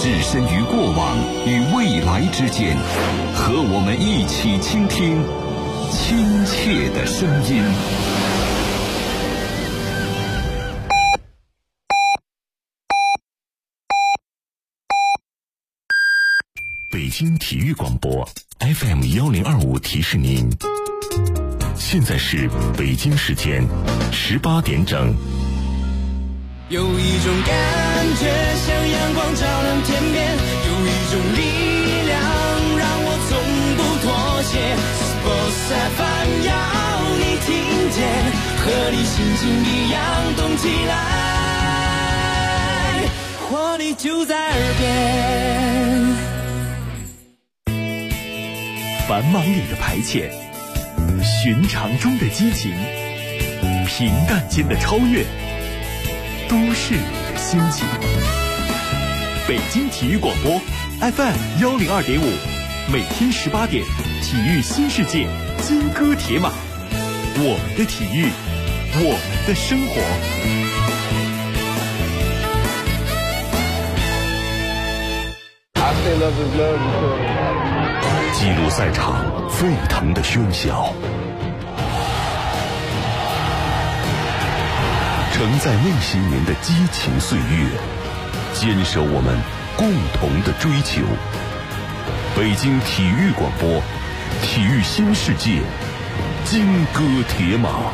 置身于过往与未来之间，和我们一起倾听亲切的声音。北京体育广播 FM1025提示您，现在是北京时间18点整。 有一种感觉像阳光照亮天边，有一种力量让我从不妥协。Sports FM 要你听见，和你心情一样动起来，活力就在耳边。 繁忙里的排遣，寻常中的激情，平淡间的超越，都市里的心情。北京体育广播 FM102.5，每天18点，体育新世界，金戈铁马，我们的体育，我们的生活。 记录赛场沸腾的喧嚣，承载那些年的激情岁月，坚守我们共同的追求。北京体育广播，体育新世界，金戈铁马。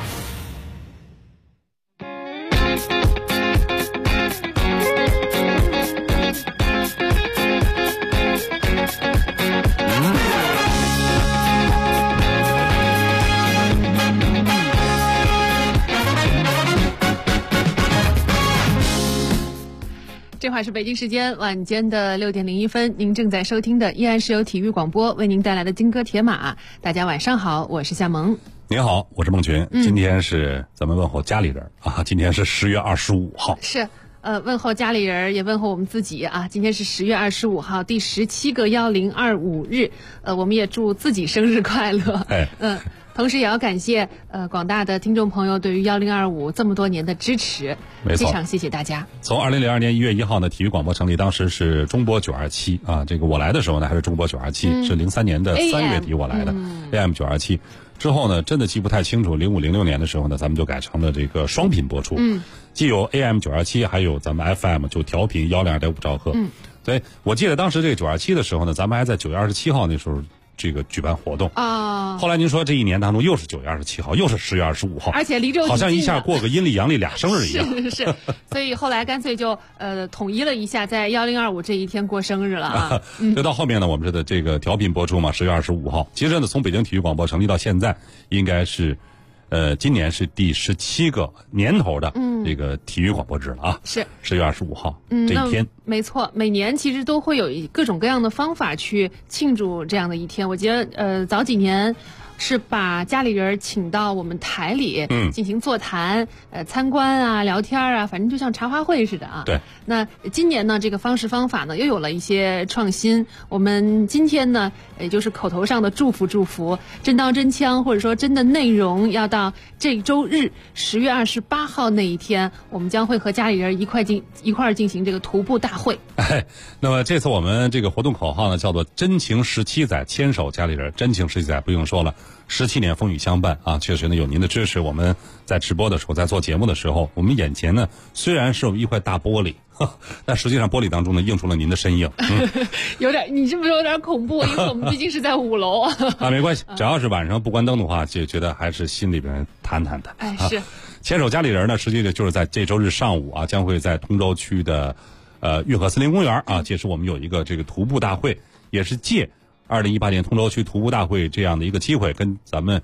这会儿是北京时间晚间的6点01分，您正在收听的依然是由体育广播为您带来的金戈铁马。大家晚上好，我是夏萌。 您好，我是孟群。今天是咱们问候家里人啊，今天是10月25号。 是问候家里人，也问候我们自己啊。今天是10月25号，第17个1025日。我们也祝自己生日快乐。同时也要感谢广大的听众朋友对于1025这么多年的支持， 没错， 非常谢谢大家。 从2002年1月1号呢，体育广播成立，当时是中波927啊，这个我来的时候呢还是中波927，是03年的3月底我来的，AM 927。之后呢，真的记不太清楚，05、06年的时候呢，咱们就改成了这个双频播出，既有 AM 927，还有咱们 FM 就调频102.5兆赫。所以我记得当时这个927的时候呢，咱们还在9月27号那时候这个举办活动啊。后来您说这一年当中又是9月27号，又是10月25号， 而且离这好像一下过个阴历阳历俩生日一样。 是，所以后来干脆就统一了一下，在1025这一天过生日了啊。 就到后面呢，我们是的这个调频播出嘛，10月25号。其实呢，从北京体育广播成立到现在，应该是今年是第17个年头的这个体育广播制了啊。是10月25号这一天。 没错，每年其实都会有各种各样的方法去庆祝这样的一天。我觉得早几年是把家里人请到我们台里进行座谈、参观啊、聊天啊，反正就像茶话会似的啊。 对。 那今年呢，这个方式方法呢又有了一些创新。我们今天呢，也就是口头上的祝福，真刀真枪或者说真的内容，要到这周日10月28号那一天，我们将会和家里人一块儿进行这个徒步大会。 那么这次我们这个活动口号呢，叫做真情17载，牵手家里人。真情17载不用说了，17年风雨相伴啊，确实呢有您的支持，我们在直播的时候，在做节目的时候，我们眼前呢虽然是有一块大玻璃，但实际上玻璃当中呢映出了您的身影。 有点，你是不是有点恐怖？因为我们毕竟是在5楼啊。 没关系，只要是晚上不关灯的话，就觉得还是心里边坦坦的。 是。 牵手家里人呢，实际就是在这周日上午啊，将会在通州区的运河森林公园啊，届时我们有一个这个徒步大会，也是借2018年通州区徒步大会这样的一个机会，跟咱们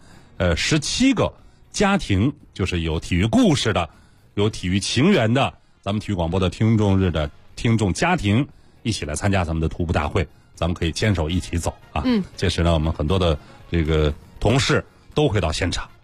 17个家庭，就是有体育故事的，有体育情缘的，咱们体育广播的听众日的听众家庭一起来参加咱们的徒步大会，咱们可以牵手一起走啊。届时呢，我们很多的这个同事都会到现场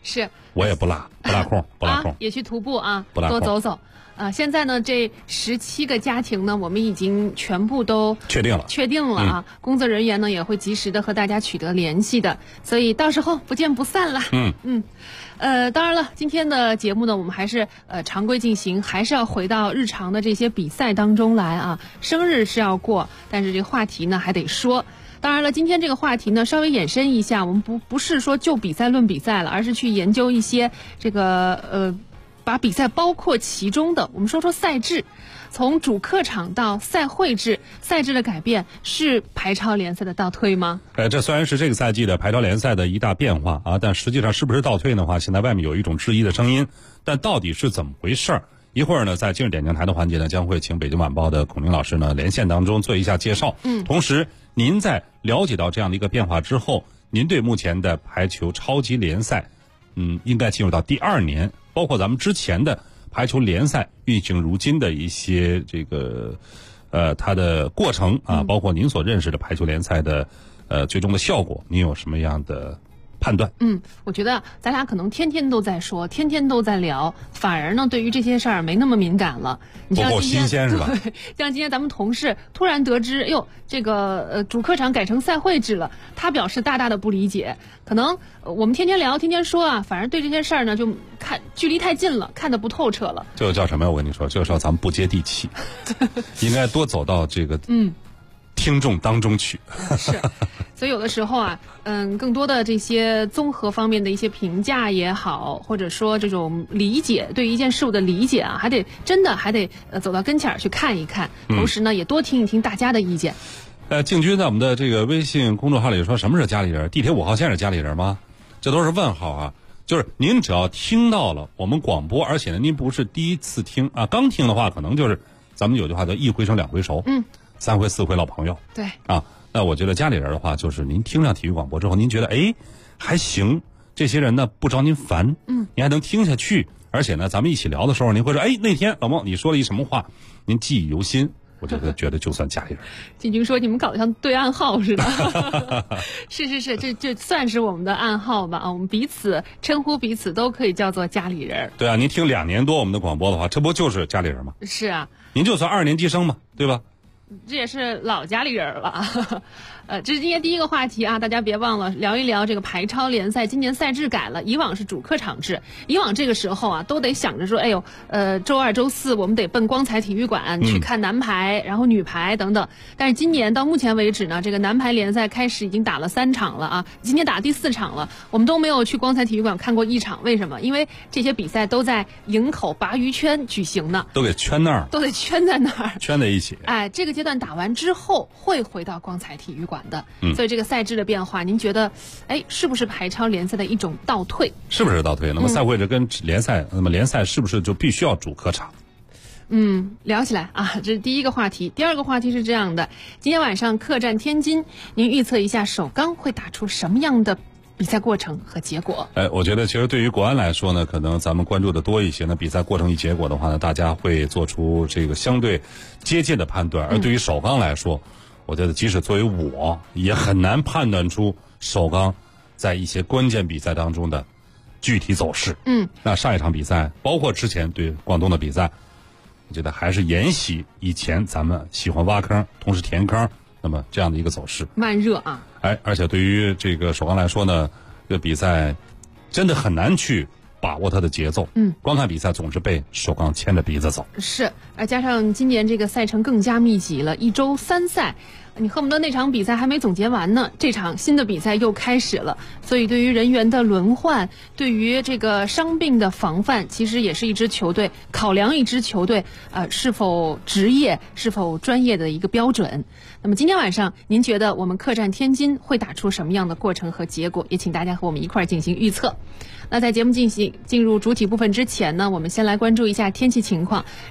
是， 我也不落空， 也去徒步啊， 不落空多走走。现在呢，这17个家庭呢，我们已经全部都确定了啊。工作人员呢也会及时的和大家取得联系的，所以到时候不见不散啦。当然了，今天的节目呢，我们还是常规进行，还是要回到日常的这些比赛当中来啊。生日是要过，但是这个话题呢还得说。当然了，今天这个话题呢稍微延伸一下，我们不是说就比赛论比赛了，而是去研究一些这个把比赛包括其中的，我们说说赛制，从主客场到赛会制，赛制的改变是排超联赛的倒退吗？ 这虽然是这个赛季的排超联赛的一大变化啊，但实际上是不是倒退的话，现在外面有一种质疑的声音。但到底是怎么回事儿？一会儿呢，在今日点将台的环节呢，将会请北京晚报的孔明老师呢连线当中做一下介绍。同时您在了解到这样的一个变化之后，您对目前的排球超级联赛，应该进入到第2年。包括咱们之前的排球联赛运行如今的一些这个它的过程啊，包括您所认识的排球联赛的最终的效果，您有什么样的判断？ 我觉得咱俩可能天天都在说，天天都在聊，反而呢对于这些事儿没那么敏感了。你不够新鲜是吧？ 对，像今天咱们同事突然得知，这个主客场改成赛会制了，他表示大大的不理解。可能我们天天聊天天说啊，反而对这些事儿呢就看距离太近了，看得不透彻了。 这个叫什么呀？我跟你说，这个时候咱们不接地气，应该多走到这个听众当中去。 是，所以有的时候啊，更多的这些综合方面的一些评价也好，或者说这种理解，对于一件事物的理解啊，还得走到跟前儿去看一看，同时呢，也多听一听大家的意见。 静军在我们的这个微信公众号里说，什么是家里人？地铁5号线是家里人吗？这都是问号啊！就是您只要听到了我们广播，而且呢，您不是第一次听啊，刚听的话，可能就是咱们有句话叫1回生2回熟，3回4回老朋友。 对啊，那我觉得家里人的话，就是您听上体育广播之后，您觉得还行，这些人呢不招您烦，您还能听下去，而且呢，咱们一起聊的时候，您会说，那天老孟你说了一什么话，您记忆犹新。我觉得就算家里人。 进军说你们搞得像对暗号似的。是，这算是我们的暗号吧啊，我们彼此称呼彼此都可以叫做家里人。 对啊，您听2年多我们的广播的话，这不就是家里人吗？ 是啊， 您就算2年级生嘛，对吧？ 这也是老家里人了。这是今天第一个话题啊，大家别忘了聊一聊这个排超联赛。今年赛制改了，以往是主客场制，以往这个时候啊，都得想着说，周2、周4我们得奔光彩体育馆去看男排，然后女排等等。但是今年到目前为止呢，这个男排联赛开始已经打了3场了啊，今天打第4场了，我们都没有去光彩体育馆看过1场。为什么？因为这些比赛都在营口鲅鱼圈举行呢， 都给圈那儿， 都得圈在那儿， 圈在一起。 这个阶段打完之后会回到光彩体育馆的。所以这个赛制的变化，您觉得是不是排超联赛的一种倒退？ 是不是倒退？那么赛会制跟联赛，那么联赛是不是就必须要主客场？ 聊起来啊，这是第一个话题。第二个话题是这样的，今天晚上客战天津，您预测一下首钢会打出什么样的比赛过程和结果？ 我觉得其实对于国安来说呢，可能咱们关注的多一些呢，比赛过程与结果的话呢，大家会做出这个相对接近的判断。而对于首钢来说，我觉得即使作为我也很难判断出首钢在一些关键比赛当中的具体走势。那上一场比赛，包括之前对广东的比赛，我觉得还是沿袭以前咱们喜欢挖坑同时填坑那么这样的一个走势， 慢热啊。 而且对于这个首钢来说呢，这个比赛真的很难去把握它的节奏。光看比赛总是被首钢牵着鼻子走。 是，加上今年这个赛程更加密集了，1周3赛。你恨不得那场比赛还没总结完呢，这场新的比赛又开始了。所以对于人员的轮换，对于这个伤病的防范，其实也是一支球队考量一支球队是否职业、是否专业的一个标准。那么今天晚上，您觉得我们客战天津会打出什么样的过程和结果？也请大家和我们一块儿进行预测。那在节目进入主体部分之前呢，我们先来关注一下天气情况。这个大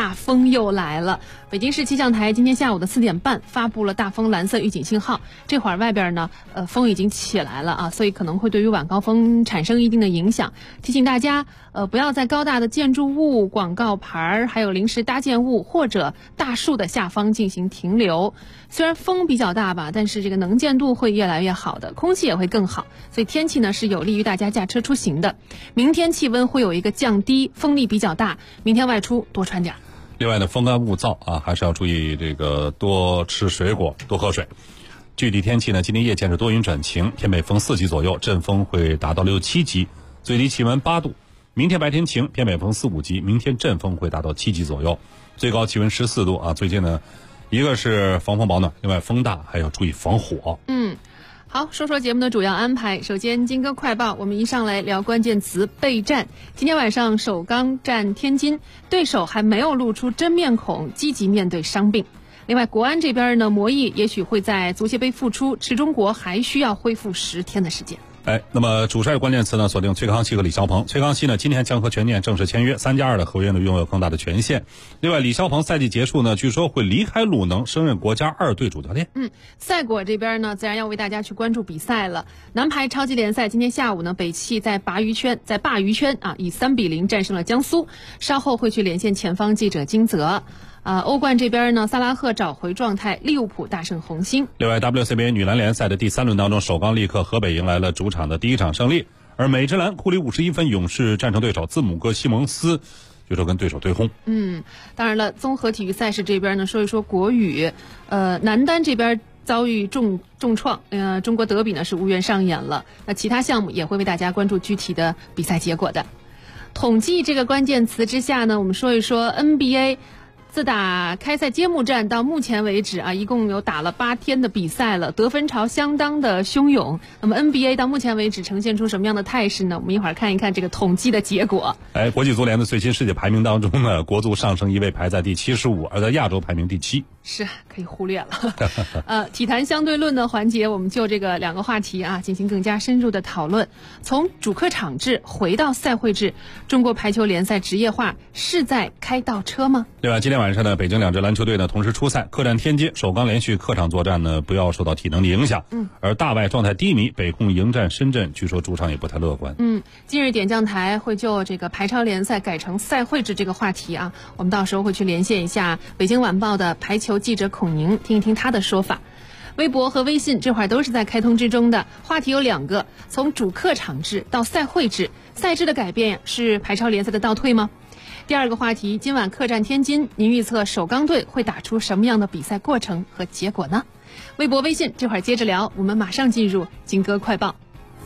大风又来了。北京市气象台今天下午的4点半发布了大风蓝色预警信号，这会儿外边呢，风已经起来了啊，所以可能会对于晚高峰产生一定的影响。提醒大家，不要在高大的建筑物、广告牌还有临时搭建物或者大树的下方进行停留。虽然风比较大吧，但是这个能见度会越来越好的，空气也会更好，所以天气呢是有利于大家驾车出行的。明天气温会有一个降低，风力比较大，明天外出多穿点。 另外呢，风干物燥啊，还是要注意这个多吃水果，多喝水。具体天气呢，今天夜间是多云转晴，偏北风4级左右，阵风会达到6、7级，最低气温8度。明天白天晴，偏北风4、5级，明天阵风会达到7级左右，最高气温14度啊。最近呢，一个是防风保暖，另外风大还要注意防火。 好，说说节目的主要安排。首先，金歌快报，我们一上来聊关键词备战。今天晚上首钢战天津，对手还没有露出真面孔，积极面对伤病。另外，国安这边呢，魔芋也许会在足协杯复出，持中国还需要恢复10天的时间。 那么主帅关键词呢，锁定崔康熙和李霄鹏。崔康熙呢，今天将和权健正式签约，3+2的合约呢，拥有更大的权限。另外，李霄鹏赛季结束呢，据说会离开鲁能，升任国家2队主教练。 赛果这边呢，自然要为大家去关注比赛了。男排超级联赛今天下午呢，北汽在鲅鱼圈啊，以3-0战胜了江苏。稍后会去连线前方记者金泽。欧冠这边呢，萨拉赫找回状态，利物浦大胜红星。 另外 WCBA 女篮联赛的第3轮当中，首钢力克河北迎来了主场的第1场胜利，而美职篮库里51分勇士战胜对手字母哥西蒙斯，据说跟对手对轰。 当然了，综合体育赛事这边呢，说一说国羽，男单这边遭遇重创，中国德比呢是无缘上演了。那其他项目也会为大家关注具体的比赛结果的。统计这个关键词之下呢，我们说一说 NBA。自打开赛揭幕战到目前为止啊，一共有打了8天的比赛了，得分潮相当的汹涌。那么 NBA 到目前为止呈现出什么样的态势呢？我们一会儿看一看这个统计的结果。 国际足联的最新世界排名当中呢，国足上升1位，排在第75，而在亚洲排名第7。 是可以忽略了。体坛相对论的环节，我们就这个2个话题啊进行更加深入的讨论。从主客场制回到赛会制，中国排球联赛职业化是在开倒车吗？ 对吧？今天晚上呢，北京2支篮球队呢同时出赛，客战天津，首钢连续客场作战呢，不要受到体能的影响。而大外状态低迷，北控迎战深圳，据说主场也不太乐观。 今日点将台会就这个排超联赛改成赛会制这个话题啊，我们到时候会去连线一下北京晚报的排球记者孔宁，听一听他的说法。微博和微信这会儿都是在开通之中的，话题有2个，从主客场制到赛会制，赛制的改变是排超联赛的倒退吗？第2个话题，今晚客战天津，您预测首钢队会打出什么样的比赛过程和结果呢？微博微信这会儿接着聊，我们马上进入金歌快报。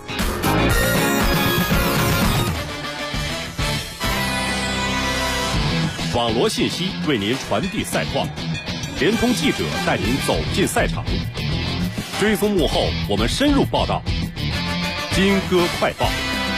网罗信息为您传递赛况，联通记者带您走进赛场，追踪幕后，我们深入报道。金歌快报。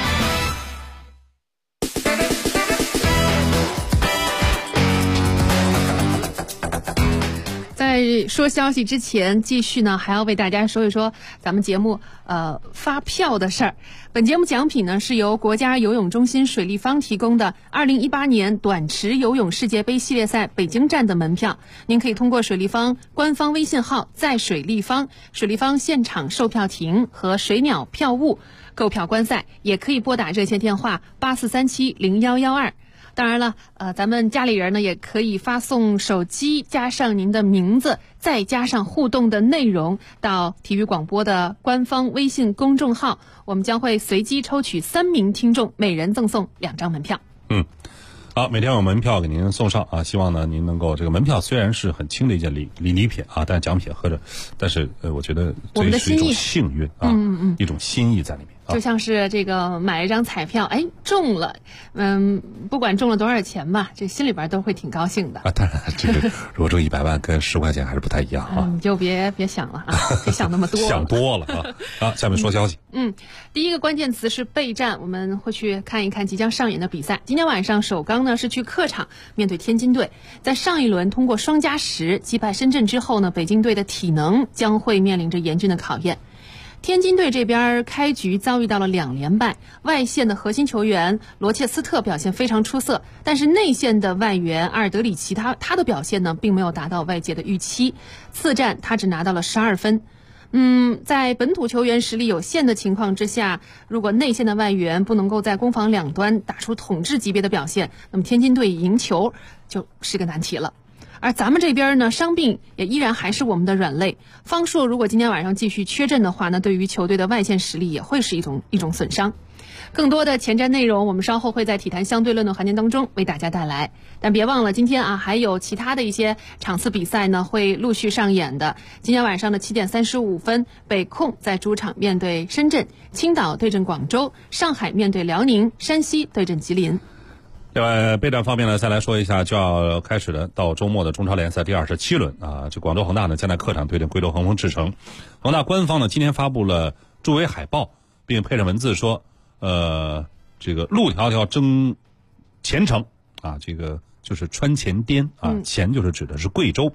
在说消息之前，继续呢还要为大家说一说咱们节目发票的事儿。本节目奖品呢是由国家游泳中心水立方提供的2018年短池游泳世界杯系列赛北京站的门票，您可以通过水立方官方微信号在水立方、水立方现场售票亭和水鸟票务购票观赛，也可以拨打热线电话84370112。当然了，咱们家里人呢也可以发送手机加上您的名字，再加上互动的内容到体育广播的官方微信公众号，我们将会随机抽取3名听众，每人赠送2张门票。 好，每天有门票给您送上啊，希望呢您能够这个门票虽然是很轻的一件礼品啊，但奖品喝着，但是我觉得这是一种幸运啊，一种心意在里面。 就像是这个买一张彩票，中了，不管中了多少钱吧，这心里边都会挺高兴的。 当然，这个如果中100万跟10块钱还是不太一样啊。 你就别想了啊，别想那么多了。 想多了啊！下面说消息。 第一个关键词是备战，我们会去看一看即将上演的比赛。今天晚上首钢呢是去客场面对天津队，在上一轮通过双加10击败深圳之后呢，北京队的体能将会面临着严峻的考验。 天津队这边开局遭遇到了2连败，外线的核心球员罗切斯特表现非常出色，但是内线的外援阿尔德里奇他的表现呢并没有达到外界的预期，次战他只拿到了12分。在本土球员实力有限的情况之下，如果内线的外援不能够在攻防两端打出统治级别的表现，那么天津队赢球就是个难题了。而咱们这边呢，伤病也依然还是我们的软肋。方硕如果今天晚上继续缺阵的话，那对于球队的外线实力也会是一种损伤。更多的前瞻内容，我们稍后会在体坛相对论的环节当中为大家带来。但别忘了，今天还有其他的一些场次比赛呢，会陆续上演的。今天晚上的7点35分，北控在主场面对深圳，青岛对阵广州，上海面对辽宁，山西对阵吉林。 另外，备战方面呢，再来说一下就要开始的到周末的中超联赛第27轮啊。这广州恒大呢将在客场对阵贵州恒丰智诚。恒大官方呢今天发布了助威海报，并配上文字说，这个路迢迢争前程啊，这个就是穿前滇啊，前就是指的是贵州，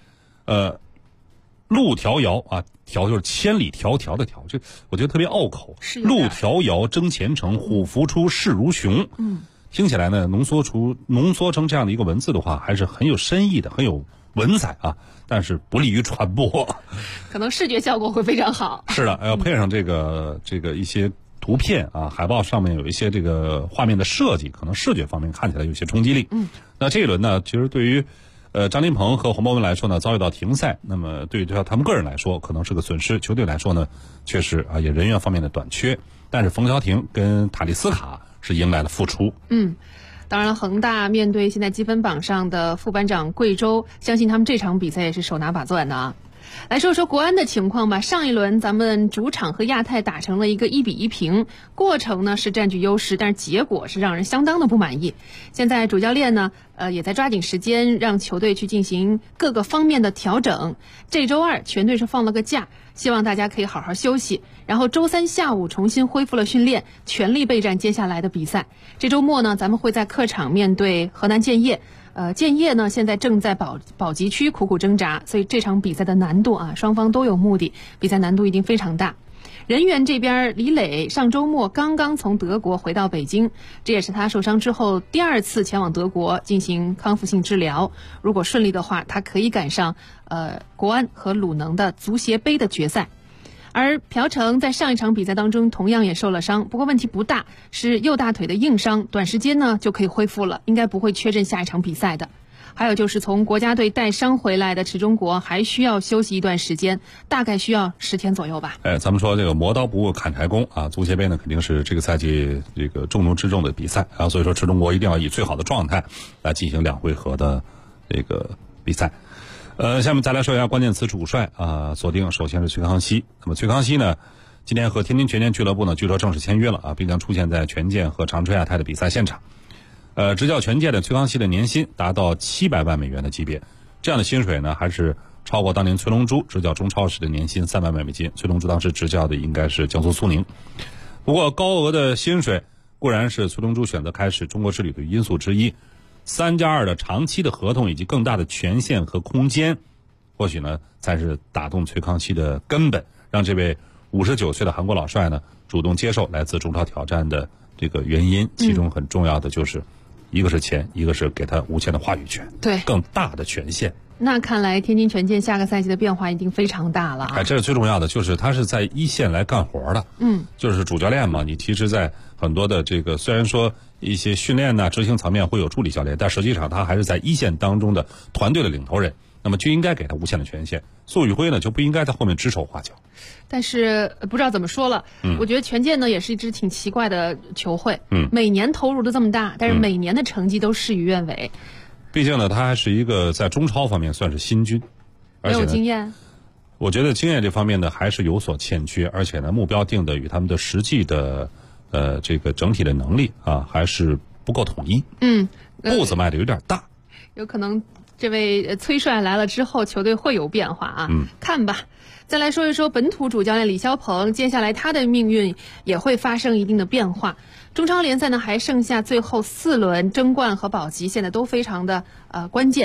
路迢遥啊，迢就是千里迢迢的迢，这我觉得特别拗口。路迢遥争前程，虎扑出势如熊。听起来呢，浓缩成这样的一个文字的话，还是很有深意的，很有文采啊，但是不利于传播， 可能视觉效果会非常好。 是的，要配上这个一些图片啊，海报上面有一些这个画面的设计，可能视觉方面看起来有些冲击力。那这一轮呢，其实对于张琳芃和洪博文来说呢，遭遇到停赛，那么对于他们个人来说可能是个损失，球队来说呢，确实啊也人员方面的短缺，但是冯潇霆跟塔利斯卡是迎来了复出。 当然了，恒大面对现在积分榜上的副班长贵州，相信他们这场比赛也是手拿把攥的啊。来说说国安的情况吧。上一轮咱们主场和亚泰打成了一个1-1平，过程呢是占据优势，但是结果是让人相当的不满意。现在主教练呢也在抓紧时间让球队去进行各个方面的调整。这周2全队是放了个假，希望大家可以好好休息，然后周3下午重新恢复了训练，全力备战接下来的比赛。这周末呢咱们会在客场面对河南建业。建业呢现在正在保级区苦苦挣扎，所以这场比赛的难度啊，双方都有目的，比赛难度一定非常大。人员这边，李磊上周末刚刚从德国回到北京，这也是他受伤之后第2次前往德国进行康复性治疗。如果顺利的话，他可以赶上国安和鲁能的足协杯的决赛。而朴成在上一场比赛当中同样也受了伤，不过问题不大，是右大腿的硬伤，短时间呢就可以恢复了，应该不会缺阵下一场比赛的。还有就是从国家队带伤回来的池忠国还需要休息一段时间，大概需要10天左右吧。 咱们说这个磨刀不误砍柴工啊，足协杯呢肯定是这个赛季这个重中之重的比赛啊，所以说池忠国一定要以最好的状态来进行2回合的这个比赛。下面再来说一下关键词主帅啊，锁定首先是崔康熙。那么崔康熙呢，今天和天津权健俱乐部呢，据说正式签约了啊，并将出现在权健和长春亚泰的比赛现场。执教权健的崔康熙的年薪达到700万美元的级别，这样的薪水呢，还是超过当年崔龙洙执教中超时的年薪300万美金。崔龙洙当时执教的应该是江苏苏宁。不过高额的薪水固然是崔龙洙选择开始中国之旅的因素之一。3+2的长期的合同以及更大的权限和空间，或许呢才是打动崔康熙的根本，让这位59岁的韩国老帅呢主动接受来自中超挑战的这个原因。其中很重要的就是一个是钱，一个是给他无限的话语权， 对， 更大的权限。 那看来天津权健下个赛季的变化一定非常大了啊！ 这是最重要的，就是他是在一线来干活的。就是主教练嘛，你其实在很多的这个虽然说一些训练呢、执行层面会有助理教练，但实际上他还是在一线当中的团队的领头人，那么就应该给他无限的权限。苏宇辉呢就不应该在后面指手画脚。 但是不知道怎么说了，我觉得权健呢也是一支挺奇怪的球会，每年投入的这么大，但是每年的成绩都事与愿违。 毕竟呢，他还是一个在中超方面算是新军， 没有经验。 我觉得经验这方面呢还是有所欠缺，而且呢目标定的与他们的实际的这个整体的能力啊还是不够统一。步子迈的有点大。 有可能这位崔帅来了之后，球队会有变化啊。看吧。再来说一说本土主教练李霄鹏，接下来他的命运也会发生一定的变化。中超联赛呢还剩下最后4轮争冠和保级，现在都非常的关键。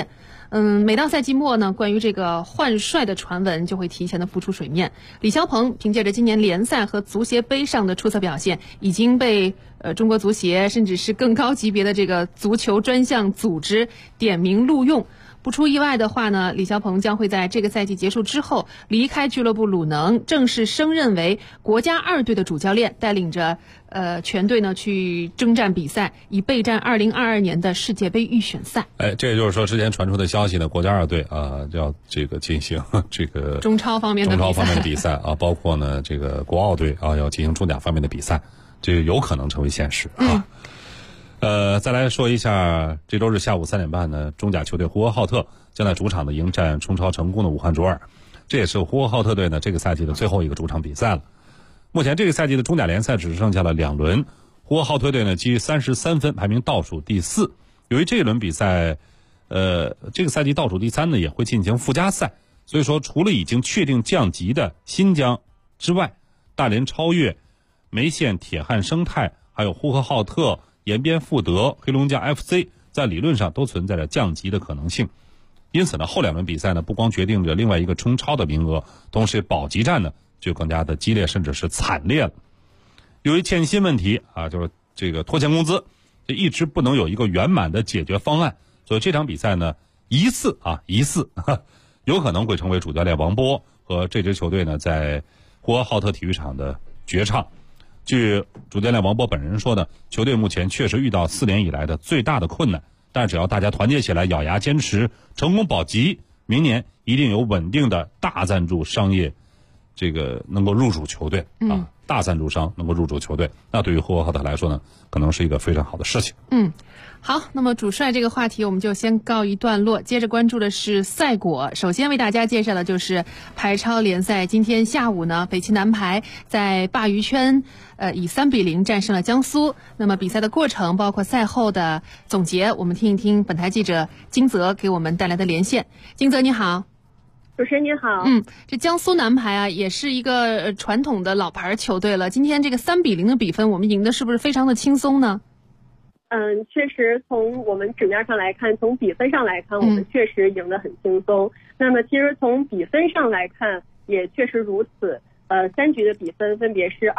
每到赛季末呢，关于这个换帅的传闻就会提前的浮出水面。李霄鹏凭借着今年联赛和足协杯上的出色表现，已经被中国足协甚至是更高级别的这个足球专项组织点名录用。不出意外的话呢，李霄鹏将会在这个赛季结束之后离开俱乐部鲁能，正式升任为国家2队的主教练，带领着全队呢去征战比赛，以备战2022年的世界杯预选赛。 这也就是说之前传出的消息呢，国家2队要这个进行这个中超方面的比赛啊，包括呢这个国奥队要进行中甲方面的比赛，这有可能成为现实啊。再来说一下，这周日下午3点半呢，中甲球队呼和浩特将在主场的迎战冲超成功的武汉卓尔，这也是呼和浩特队呢这个赛季的最后一个主场比赛了。目前这个赛季的中甲联赛只剩下了2轮，呼和浩特队呢基于33分排名倒数第4。由于这一轮比赛，这个赛季倒数第3呢也会进行附加赛，所以说除了已经确定降级的新疆之外，大连超越、梅县铁汉生态，还有呼和浩特、延边富德、黑龙江 FC 在理论上都存在着降级的可能性。因此呢，后2轮比赛呢不光决定着另外一个冲超的名额，同时保级战呢就更加的激烈，甚至是惨烈了。由于欠薪问题就是这个拖欠工资，这一直不能有一个圆满的解决方案，所以这场比赛呢疑似有可能会成为主教练王波和这支球队呢在呼和浩特体育场的绝唱。据主教练王波本人说呢，球队目前确实遇到4年以来的最大的困难，但只要大家团结起来，咬牙坚持，成功保级，明年一定有稳定的大赞助商业这个能够入主球队大赞助商能够入主球队，那对于呼和浩特来说呢，可能是一个非常好的事情。 好，那么主帅这个话题我们就先告一段落，接着关注的是赛果。首先为大家介绍的就是排超联赛，今天下午呢，北汽南排在鲅鱼圈以3-0战胜了江苏。那么比赛的过程包括赛后的总结，我们听一听本台记者金泽给我们带来的连线。金泽你好。 主持人您好。 这江苏南排也是一个传统的老牌球队了，今天这个3-0的比分我们赢的是不是非常的轻松呢？ 确实从我们纸面上来看，从比分上来看，我们确实赢得很轻松。那么其实从比分上来看也确实如此。3局的比分分别是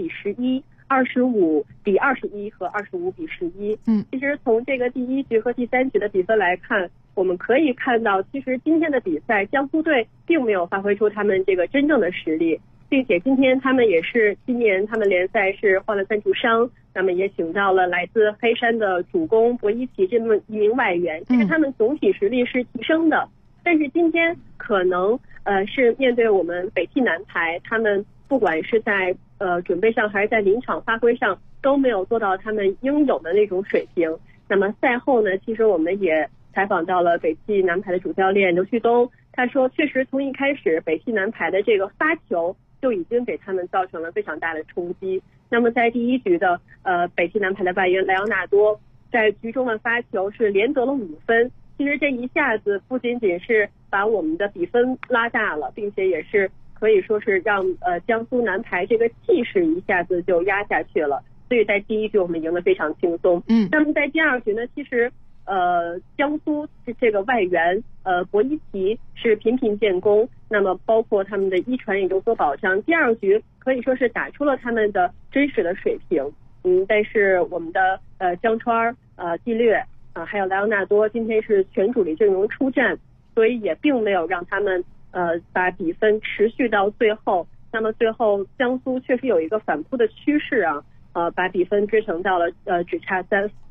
25-11、25-21和25-11。其实从这个第1局和第3局的比分来看，我们可以看到，其实今天的比赛，江苏队并没有发挥出他们这个真正的实力，并且今天他们也是今年他们联赛是换了赞助商，那么也请到了来自黑山的主攻博伊奇这么一名外援，其实他们总体实力是提升的。但是今天可能是面对我们北汽南排，他们不管是在准备上还是在临场发挥上都没有做到他们应有的那种水平。那么赛后呢，其实我们也采访到了北汽南排的主教练刘旭东，他说确实从一开始北汽南排的这个发球就已经给他们造成了非常大的冲击。那么在第1局的北汽南排的外援莱昂纳多在局中的发球是连得了5分，其实这一下子不仅仅是把我们的比分拉大了，并且也是可以说是让江苏南排这个气势一下子就压下去了。所以在第1局我们赢得非常轻松。那么在第2局呢，其实江苏这个外援博伊奇是频频建功，那么包括他们的一传也有所保障。第2局可以说是打出了他们的真实的水平。但是我们的江川、季略还有莱昂纳多今天是全主力阵容出战，所以也并没有让他们把比分持续到最后。那么最后江苏确实有一个反扑的趋势把比分追成到了只差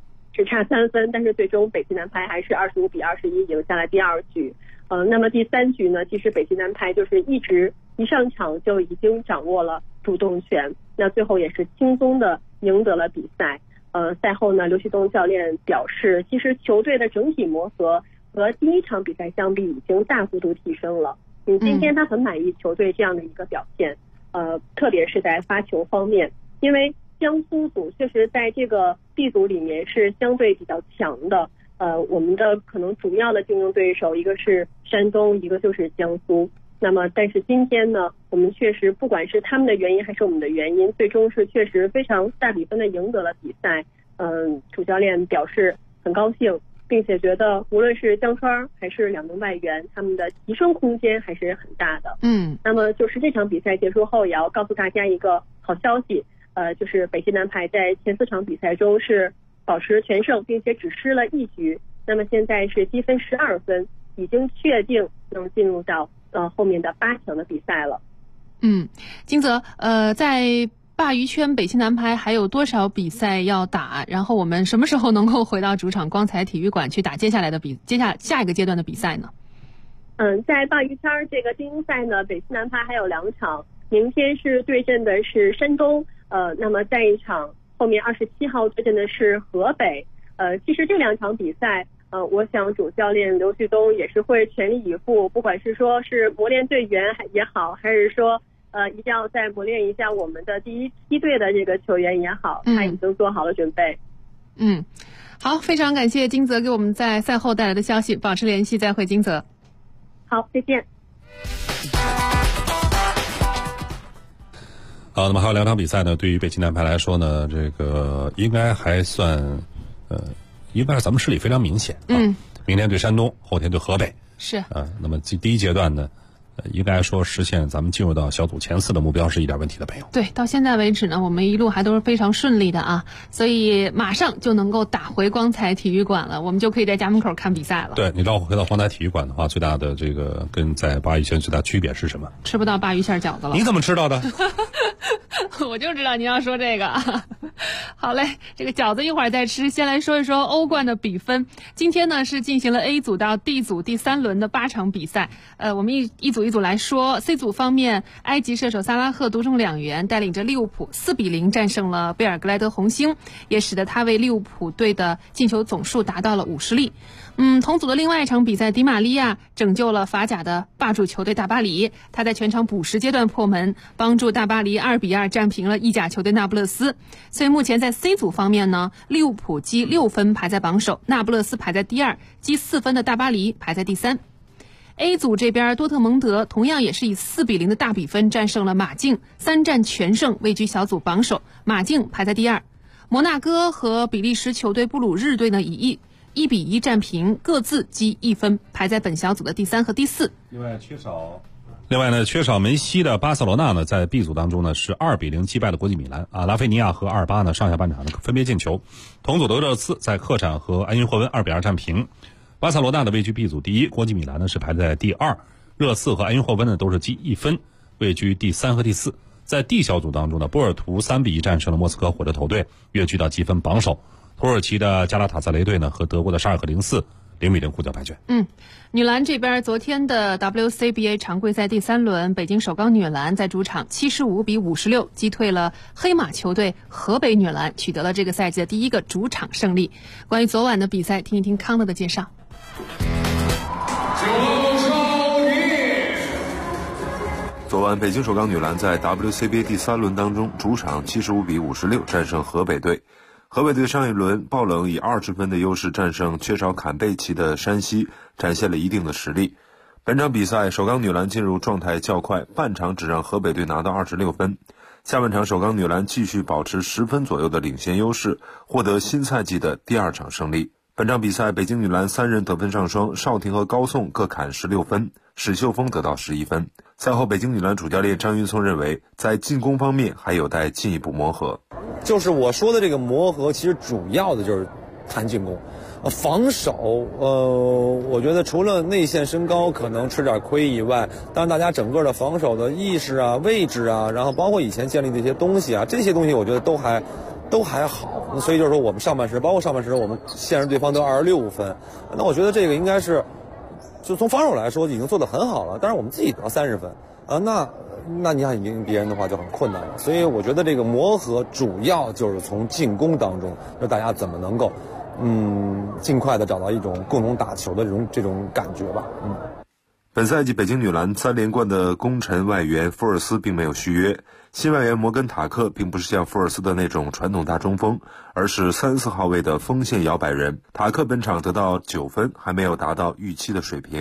3分，但是最终北汽南排还是25-21赢下了第2局。那么第3局呢，其实北汽南排就是一直一上场就已经掌握了主动权，那最后也是轻松的赢得了比赛。赛后呢，刘旭东教练表示，其实球队的整体磨合和第1场比赛相比已经大幅度提升了。今天他很满意球队这样的一个表现，特别是在发球方面，因为江苏组确实在这个 B 组里面是相对比较强的。我们的可能主要的竞争对手一个是山东，一个就是江苏。那么但是今天呢，我们确实不管是他们的原因还是我们的原因，最终是确实非常大比分的赢得了比赛。主教练表示很高兴， 并且觉得无论是江川还是两名外援，他们的提升空间还是很大的。那么就是这场比赛结束后，也要告诉大家一个好消息，就是北京男排在前4场比赛中是保持全胜，并且只失了1局。那么现在是积分12分，已经确定能进入到后面的8强的比赛了。 金泽，在鲅鱼圈北青男排还有多少比赛要打？然后我们什么时候能够回到主场光彩体育馆去打接下一个阶段的比赛呢？ 在鲅鱼圈这个精英赛呢，北青男排还有2场，明天是对阵的是山东，那么在一场后面27号对阵的是河北。其实这2场比赛，我想主教练刘旭东也是会全力以赴，不管是说是磨练队员也好，还是说一定要再磨练一下我们的第一梯队的这个球员也好，他已经做好了准备。 好，非常感谢金泽给我们在赛后带来的消息，保持联系，再会金泽。 好，再见。 好，那么还有2场比赛呢，对于北青男排来说呢，这个应该还算应该是咱们实力非常明显。明天对山东，后天对河北。 是。 那么第一阶段呢，应该说实现咱们进入到小组前4的目标是一点问题都没有。 对，到现在为止呢，我们一路还都是非常顺利的啊，所以马上就能够打回光彩体育馆了，我们就可以在家门口看比赛了。 对，你绕回到光彩体育馆的话，最大的这个跟在鲅鱼圈最大区别是什么？ 吃不到鲅鱼馅饺子了。 你怎么知道的？ 我就知道你要说这个。好嘞，这个饺子一会儿再吃，先来说一说欧冠的比分。今天呢是进行了 A 组到 D 组第3轮的8场比赛。我们一组一组来说。C 组方面，埃及射手萨拉赫独中2元，带领着利物浦4-0战胜了贝尔格莱德红星，也使得他为利物浦队的进球总数达到了50粒。同组的另外一场比赛，迪玛利亚拯救了法甲的霸主球队大巴黎，他在全场补时阶段破门，帮助大巴黎2-2战平了意甲球队那不勒斯。所以目前在 C 组方面呢，利物浦积6分排在榜首，那不勒斯排在第2，积4分的大巴黎排在第3。A 组这边，多特蒙德同样也是以4-0的大比分战胜了马竞，3战全胜，位居小组榜首，马竞排在第2。摩纳哥和比利时球队布鲁日队呢以1-1战平，各自积1分，排在本小组的第3和第4。 另外呢，缺少梅西的巴塞罗那呢，在 B 组当中呢是2-0击败了国际米兰啊，拉菲尼亚和阿尔巴呢上下半场呢分别进球。同组的热刺在客场和埃因霍温2-2战平。巴塞罗那的位居 B 组第1，国际米兰呢是排在第2，热刺和埃因霍温呢都是积1分，位居第3和第4。在 D 小组当中呢，波尔图3-1战胜了莫斯科火车头队，跃居到积分榜首。土耳其的加拉塔萨雷队呢和德国的沙尔克04 0-0互交白卷。 女篮这边昨天的 WCBA 常规赛第3轮，北京首钢女篮在主场75-56击退了黑马球队河北女篮，取得了这个赛季的第1个主场胜利。关于昨晚的比赛，听一听康乐的介绍。 昨晚北京首钢女篮在 WCBA 第3轮当中，主场75-56战胜河北队。河北队上一轮爆冷以20分的优势战胜缺少坎贝奇的山西，展现了一定的实力。本场比赛首钢女篮进入状态较快，半场只让河北队拿到26分。下半场首钢女篮继续保持10分左右的领先优势，获得新赛季的第2场胜利。本场比赛北京女篮3人得分上双，邵婷和高颂各砍16分，史秀峰得到11分。赛后北京女篮主教练张云松认为，在进攻方面还有待进一步磨合。 就是我说的这个磨合，其实主要的就是谈进攻，防守，我觉得除了内线身高可能吃点亏以外，当然大家整个的防守的意识啊、位置啊，然后包括以前建立的一些东西啊，这些东西我觉得都还好。所以就是说我们上半时，包括上半时我们限制对方得26分，那我觉得这个应该是就从防守来说已经做得很好了。但是我们自己得30分啊，那你想赢别人的话就很困难了。所以我觉得这个磨合主要就是从进攻当中，让大家怎么能够尽快的找到一种共同打球的这种感觉吧。 本赛季北京女篮3连冠的功臣外援福尔斯并没有续约，新外援摩根塔克并不是像福尔斯的那种传统大中锋，而是3、4号位的锋线摇摆人。塔克本场得到9分，还没有达到预期的水平。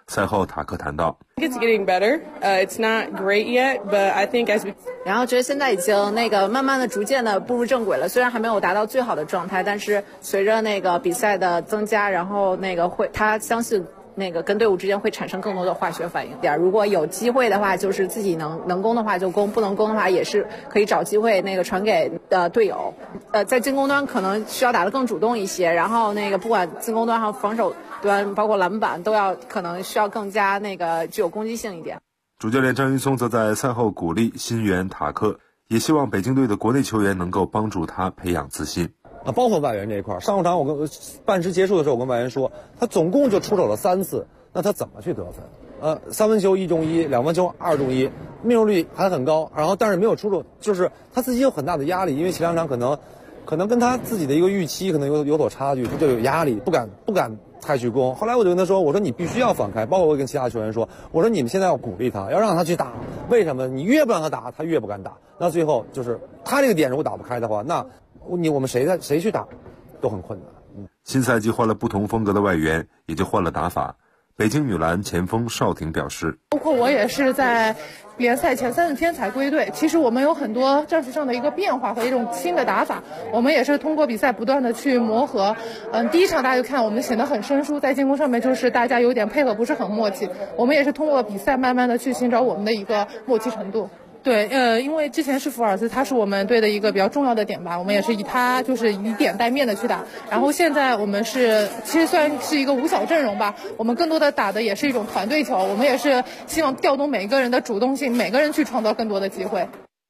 赛后塔克谈到 It's getting better. It's not great yet, but I think as we 然后觉得现在已经慢慢的逐渐的步入正轨了，虽然还没有达到最好的状态，但是随着比赛的增加，然后他相信跟队伍之间会产生更多的化学反应点。如果有机会的话，就是自己能攻的话就攻，不能攻的话也是可以找机会传给队友。在进攻端可能需要打得更主动一些，然后不管进攻端还有防守端，包括篮板都要可能需要更加具有攻击性一点。 主教练张云松则在赛后鼓励新援塔克，也希望北京队的国内球员能够帮助他培养自信。 包括外援这一块，上场半时结束的时候，我跟外援说，他总共就出手了3次，那他怎么去得分？3分球1中1，2分球2中1，命中率还很高，然后但是没有出手，就是他自己有很大的压力，因为前2场可能跟他自己的一个预期可能有所差距，他就有压力，不敢太去攻。后来我就跟他说，我说你必须要放开，包括我跟其他球员说，我说你们现在要鼓励他，要让他去打。为什么？你越不让他打，他越不敢打。那最后就是他这个点如果打不开的话，那我们谁去打都很困难。 新赛季换了不同风格的外援，也就换了打法。北京女篮前锋邵婷表示， 包括我也是在联赛前30天才归队，其实我们有很多战术上的一个变化和一种新的打法，我们也是通过比赛不断的去磨合。第一场大家就看我们显得很生疏，在进攻上面就是大家有点配合不是很默契，我们也是通过比赛慢慢的去寻找我们的一个默契程度。对，因为之前是福尔斯，他是我们队的一个比较重要的点吧，我们也是以他就是以点带面的去打。然后现在我们其实算是一个5小阵容吧，我们更多的打的也是一种团队球，我们也是希望调动每个人的主动性，每个人去创造更多的机会。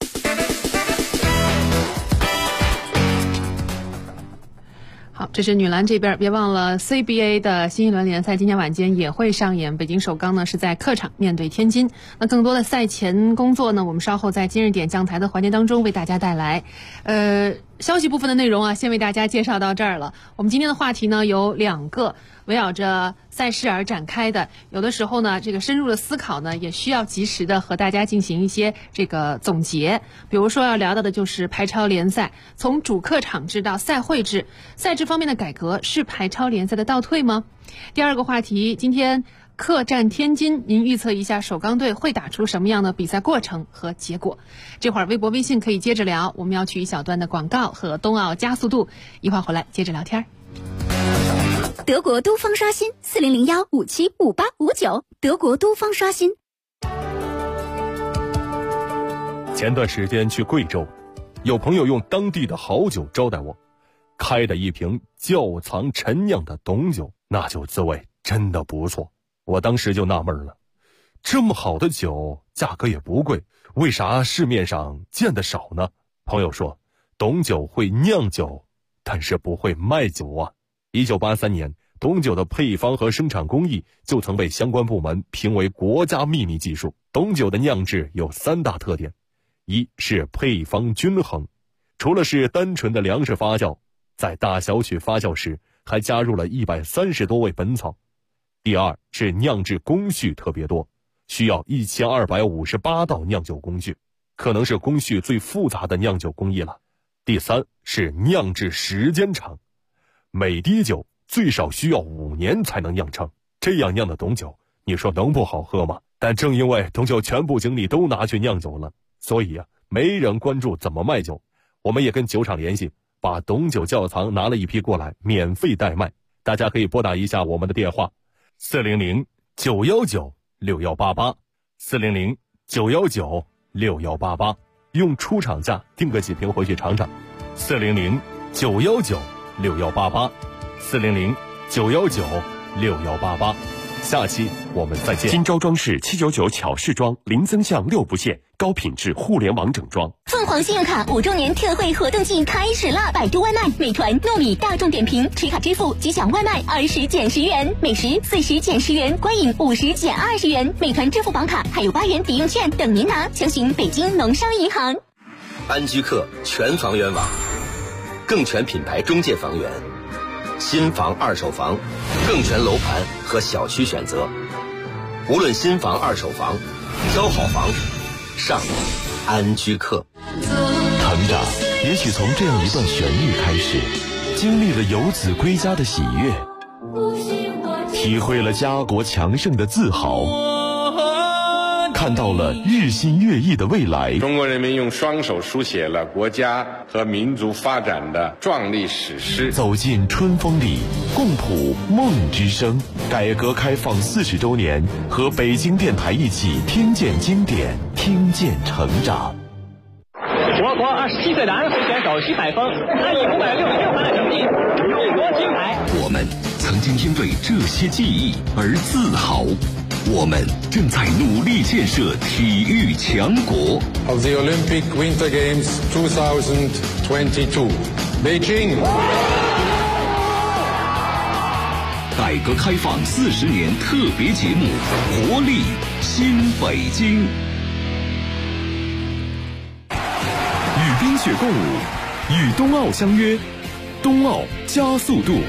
好，这是女篮这边，别忘了 CBA 的新一轮联赛今天晚间也会上演。北京首钢呢是在客场面对天津。那更多的赛前工作呢，我们稍后在今日点将台的环节当中为大家带来。消息部分的内容啊，先为大家介绍到这儿了。我们今天的话题呢有2个，围绕着赛事而展开的。有的时候呢，这个深入的思考呢，也需要及时的和大家进行一些这个总结。比如说要聊到的就是排超联赛，从主客场制到赛会制，赛制方面的改革是排超联赛的倒退吗？第2个话题，今天客战天津，您预测一下首钢队会打出什么样的比赛过程和结果？这会儿微博微信可以接着聊，我们要去一小段的广告和冬奥加速度，一会儿回来接着聊天。 德国都方刷新4001575859，德国都方刷新。 前段时间去贵州，有朋友用当地的好酒招待我，开的一瓶窖藏陈酿的董酒，那酒滋味真的不错。我当时就纳闷了，这么好的酒价格也不贵，为啥市面上见得少呢？朋友说，董酒会酿酒，但是不会卖酒啊。1983年，董酒的配方和生产工艺就曾被相关部门评为国家秘密技术。董酒的酿制有3大特点，一是配方均衡，除了是单纯的粮食发酵，在大小曲发酵时还加入了130多味本草。第2是酿制工序特别多，需要1258道酿酒工序，可能是工序最复杂的酿酒工艺了。第3是酿制时间长，每滴酒最少需要5年才能酿成，这样酿的董酒，你说能不好喝吗？但正因为董酒全部精力都拿去酿酒了，所以没人关注怎么卖酒。我们也跟酒厂联系，把董酒窖藏拿了一批过来，免费代卖。大家可以拨打一下我们的电话，400-919-6188，400-919-6188，用出厂价订个几瓶回去尝尝。400-919-6188，400-919-6188。下期我们再见。 金招装饰799巧饰装，零增项6不限，高品质互联网整装。 凤凰信用卡5周年特惠活动季开始啦！百度外卖、美团、糯米、大众点评持卡支付即享外卖20减10元，美食40减10元，观影50减20元，美团支付宝卡还有8元抵用券等您拿，详询北京农商银行。 安居客全房源网，更全品牌中介房源，新房、二手房，更全楼盘和小区选择。无论新房、二手房，挑好房，上安居客。 成长也许从这样一段旋律开始，经历了游子归家的喜悦，体体会了家国强盛的自豪，看到了日新月异的未来。 中国人民用双手书写了国家和民族发展的壮丽史诗。 走进春风里，共谱梦之声。改革开放40周年，和北京电台一起听见经典，听见成长。 我国27岁的安徽选手徐海峰，他以566分的成绩荣夺金牌。 我们曾经因为这些记忆而自豪。我们正在努力建设体育强国。 Of the Olympic Winter Games 2022, Beijing. 改革开放40年特别节目，活力新北京。 与冰雪共舞，与冬奥相约，冬奥加速度。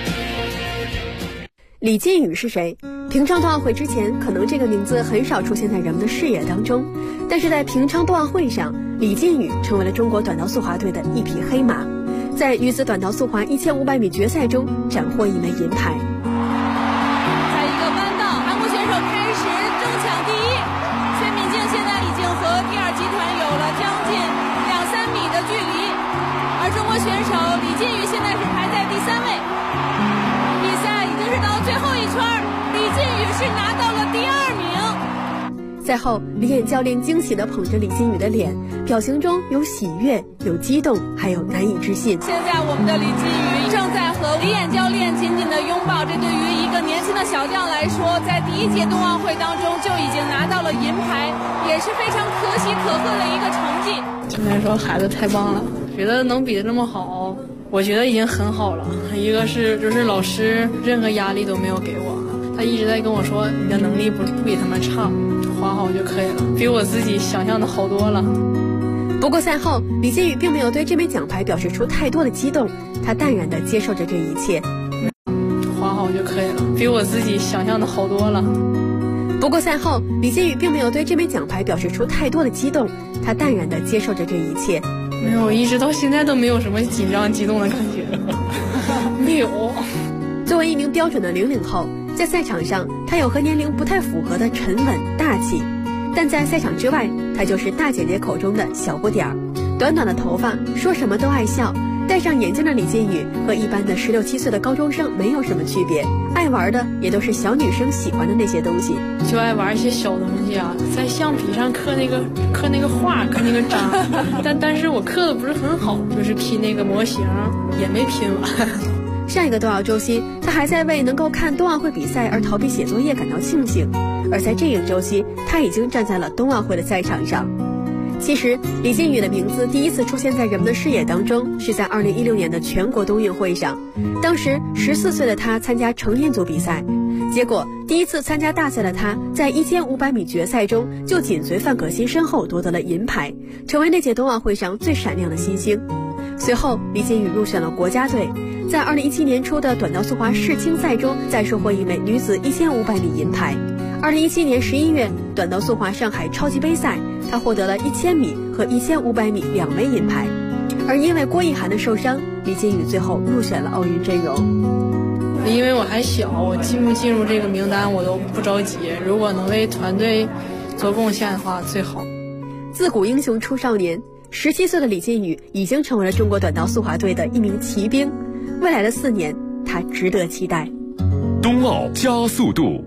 李金羽是谁？平昌冬奥会之前，可能这个名字很少出现在人们的视野当中，但是在平昌冬奥会上，李金羽成为了中国短道速滑队的一匹黑马，在女子短道速滑1500米决赛中斩获一枚银牌。 在一个弯道，韩国选手开始争抢第一，薛敏静现在已经和第二集团有了将近2-3米的距离，而中国选手李金羽现在是排在第3位。比赛已经是到最后一圈，李金羽是拿到了第2名。 赛后，李演教练惊喜地捧着李金羽的脸，表情中有喜悦，有激动，还有难以置信。 现在我们的李金羽正在和李演教练紧紧地拥抱，这对于一个年轻的小将来说，在第1届冬奥会当中就已经拿到了银牌，也是非常可喜可贺的一个成绩。 教练说孩子太棒了，觉得能比得这么好，我觉得已经很好了。一个是就是老师任何压力都没有给我，他一直在跟我说你的能力不比他们差，滑好就可以了，比我自己想象的好多了。 不过赛后，李金羽并没有对这枚奖牌表示出太多的激动，他淡然地接受着这一切。 滑好就可以了，比我自己想象的好多了。 不过赛后，李金羽并没有对这枚奖牌表示出太多的激动，他淡然地接受着这一切。 没有，一直到现在都没有什么紧张激动的感觉，没有。 作为一名标准的00后，在赛场上他有和年龄不太符合的沉稳大气，但在赛场之外，他就是大姐姐口中的小不点儿。短短的头发，说什么都爱笑，戴上眼镜的李金羽和一般的16、17岁的高中生没有什么区别，爱玩的也都是小女生喜欢的那些东西， 就爱玩一些小东西啊，在橡皮上刻那个画，刻那个章，但是我刻的不是很好，就是拼那个模型也没拼完。 上一个冬奥周期，他还在为能够看冬奥会比赛而逃避写作业感到庆幸，而在这个周期，他已经站在了冬奥会的赛场上。其实，李金羽的名字第一次出现在人们的视野当中，是在2016年的全国冬运会上。当时14岁的他参加成年组比赛，结果第一次参加大赛的他，在1500米决赛中就紧随范可新身后夺得了银牌，成为那届冬奥会上最闪亮的新星。随后，李金羽入选了国家队，在2017年初的短道速滑世青赛中再收获一枚女子1500米银牌。2017年11月，短道速滑上海超级杯赛，他获得了1000米和1500米2枚银牌。而因为郭奕涵的受伤，李金羽最后入选了奥运阵容。 因为我还小，我进不进入这个名单我都不着急，如果能为团队做贡献的话最好。 自古英雄出少年，17岁的李金羽已经成为了中国短道速滑队的一名骑兵，未来的4年他值得期待。 冬奥加速度。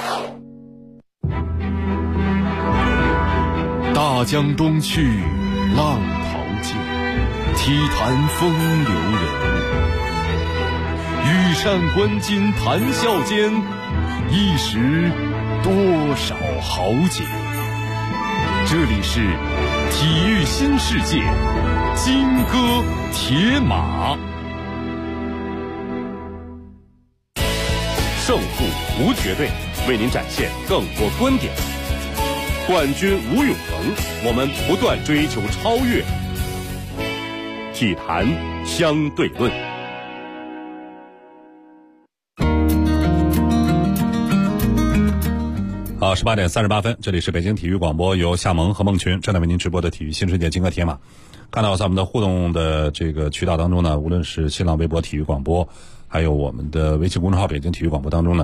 大江东去，浪淘尽，体坛风流人物。羽扇纶巾谈笑间，一时多少豪杰。这里是体育新世界，金戈铁马。 胜负无绝对，为您展现更多观点。冠军无永恒，我们不断追求超越。体坛相对论。 好，18点38分，这里是北京体育广播，由夏萌和孟群正在为您直播的体育新世界金戈铁马。看到在我们的互动的这个渠道当中呢，无论是新浪微博体育广播，还有我们的微信公众号北京体育广播当中呢，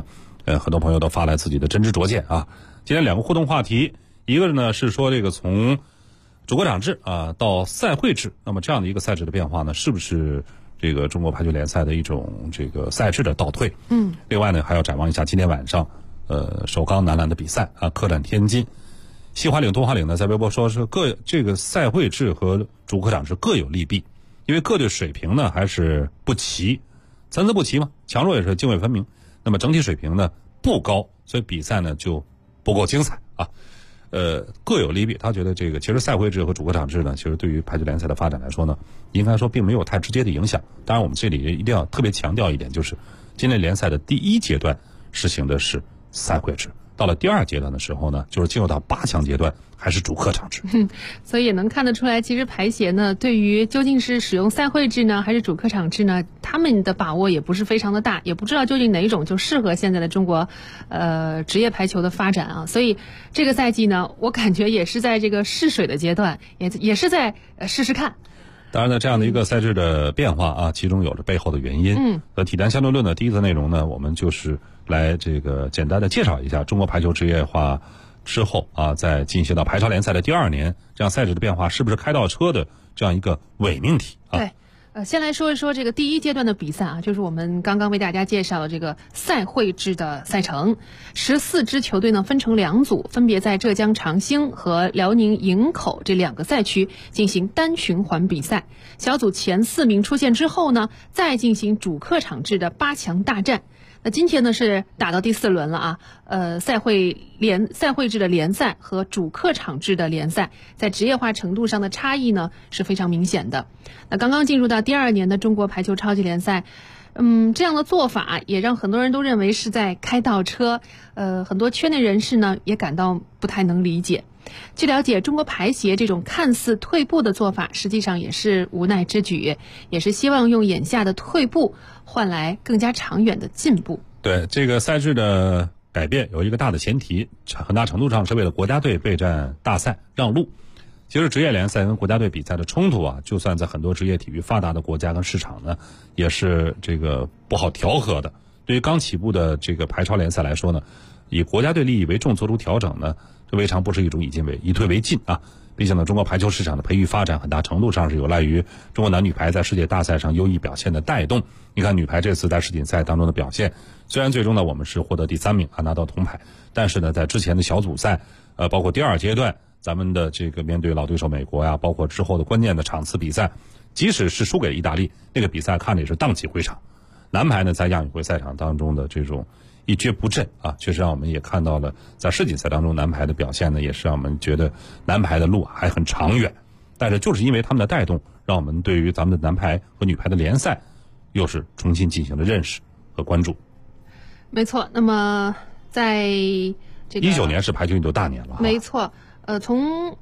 很多朋友都发来自己的真知灼见啊。今天2个互动话题，一个呢是说这个从主客场制啊到赛会制，那么这样的一个赛制的变化呢，是不是这个中国排球联赛的一种这个赛制的倒退？另外呢还要展望一下今天晚上首钢男篮的比赛啊，客战天津。西华岭、东华岭呢在微博说是这个赛会制和主客场制各有利弊，因为各队水平呢还是不齐，参差不齐嘛，强弱也是泾渭分明。那么整体水平呢不高，所以比赛呢就不够精彩啊。各有利弊。他觉得这个其实赛会制和主客场制呢，其实对于排球联赛的发展来说呢，应该说并没有太直接的影响。当然，我们这里一定要特别强调一点，就是今年联赛的第1阶段实行的是赛会制。到了第2阶段的时候呢，就是进入到8强阶段，还是主客场制。 所以也能看得出来，其实排协呢，对于究竟是使用赛会制呢，还是主客场制呢，他们的把握也不是非常的大，也不知道究竟哪一种就适合现在的中国职业排球的发展啊。所以这个赛季呢，我感觉也是在这个试水的阶段，也是在试试看。 当然呢，这样的一个赛制的变化啊，其中有着背后的原因。体坛相对论的第一则内容呢，我们就是来这个简单的介绍一下中国排球职业化之后啊，在进行到排超联赛的第2年，这样赛制的变化是不是开倒车的这样一个伪命题啊？ 对。先来说一说这个第1阶段的比赛啊，就是我们刚刚为大家介绍的这个赛会制的赛程。14支球队呢分成2组，分别在浙江长兴和辽宁营口这2个赛区进行单循环比赛。小组前4名出现之后呢，再进行主客场制的8强大战。那今天呢是打到第4轮了啊，赛会制的联赛和主客场制的联赛在职业化程度上的差异呢是非常明显的。那刚刚进入到第2年的中国排球超级联赛，这样的做法也让很多人都认为是在开倒车，很多圈内人士呢也感到不太能理解。据了解，中国排协这种看似退步的做法，实际上也是无奈之举，也是希望用眼下的退步换来更加长远的进步。 对，这个赛制的改变有一个大的前提，很大程度上是为了国家队备战大赛让路。其实职业联赛跟国家队比赛的冲突啊，就算在很多职业体育发达的国家跟市场呢，也是这个不好调和的。对于刚起步的这个排超联赛来说呢，以国家队利益为重做出调整呢，这未尝不是一种以退为进啊。毕竟呢，中国排球市场的培育发展很大程度上是有赖于中国男女排在世界大赛上优异表现的带动。你看女排这次在世锦赛当中的表现，虽然最终呢我们是获得第3名啊，拿到铜牌，但是呢在之前的小组赛包括第2阶段，咱们的这个面对老对手美国呀，包括之后的关键的场次比赛，即使是输给意大利，那个比赛看着也是荡气回肠。男排呢在亚运会赛场当中的这种一蹶不振啊，确实让我们也看到了在世锦赛当中男排的表现呢，也是让我们觉得男排的路还很长远。但是就是因为他们的带动，让我们对于咱们的男排和女排的联赛又是重新进行了认识和关注。 没错，那么在这个 19年是排球运动大年了。 没错，从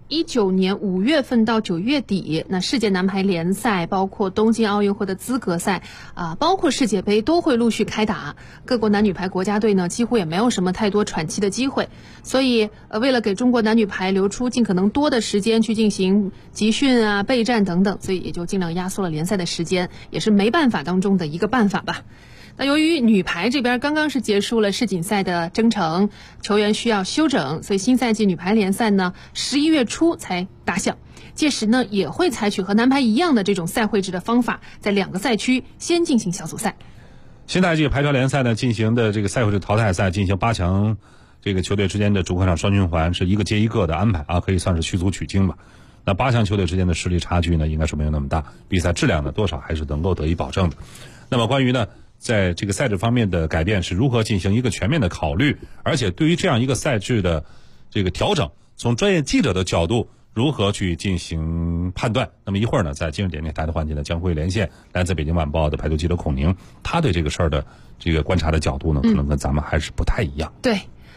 19年5月份到9月底，那世界男排联赛包括东京奥运会的资格赛包括世界杯都会陆续开打，各国男女排国家队呢几乎也没有什么太多喘气的机会，所以为了给中国男女排留出尽可能多的时间去进行集训啊、备战等等，所以也就尽量压缩了联赛的时间，也是没办法当中的一个办法吧。那由于女排这边刚刚是结束了世锦赛的征程，球员需要休整，所以新赛季女排联赛呢11月初才打响。届时呢也会采取和男排一样的这种赛会制的方法，在2个赛区先进行小组赛。 新赛季排超联赛呢进行的这个赛会制淘汰赛，进行8强这个球队之间的主客场双循环，是一个接一个的安排啊，可以算是驱逐取经吧。那8强球队之间的实力差距呢应该是没有那么大，比赛质量呢多少还是能够得以保证的。那么关于呢在这个赛制方面的改变是如何进行一个全面的考虑，而且对于这样一个赛制的这个调整，从专业记者的角度如何去进行判断。那么一会儿呢，在今日点电台的环节呢，将会连线来自北京晚报的排球记者孔宁，他对这个事儿的这个观察的角度呢，可能跟咱们还是不太一样。 对，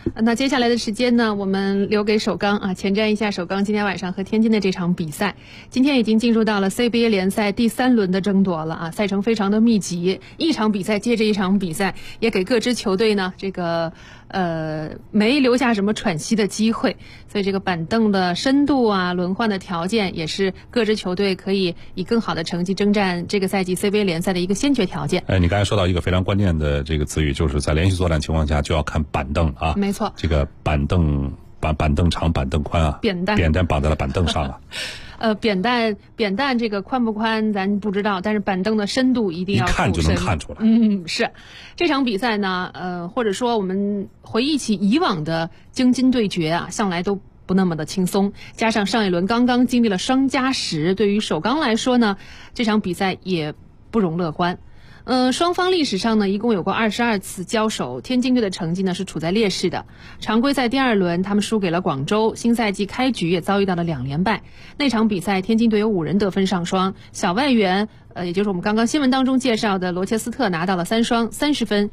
那接下来的时间呢，我们留给首钢啊，前瞻一下首钢今天晚上和天津的这场比赛。今天已经进入到了 CBA 联赛第3轮的争夺了啊，赛程非常的密集，一场比赛接着一场比赛，也给各支球队呢这个没留下什么喘息的机会，所以这个板凳的深度啊，轮换的条件也是各支球队可以以更好的成绩征战这个赛季 CBA 联赛的一个先决条件。 你刚才说到一个非常关键的这个词语，就是在连续作战情况下就要看板凳啊。 没错， 这个板凳长板凳宽啊，扁担绑在了板凳上啊。 扁担这个宽不宽咱不知道，但是板凳的深度一定要一看就能看出来。 是这场比赛呢，或者说我们回忆起以往的京津对决啊，向来都不那么的轻松，加上上一轮刚刚经历了双加10，对于首钢来说呢，这场比赛也不容乐观。双方历史上呢，一共有过22次交手，天津队的成绩呢是处在劣势的。常规赛第2轮，他们输给了广州，新赛季开局也遭遇到了2连败。那场比赛，天津队有5人得分上双，小外援，也就是我们刚刚新闻当中介绍的罗切斯特拿到了3双，30分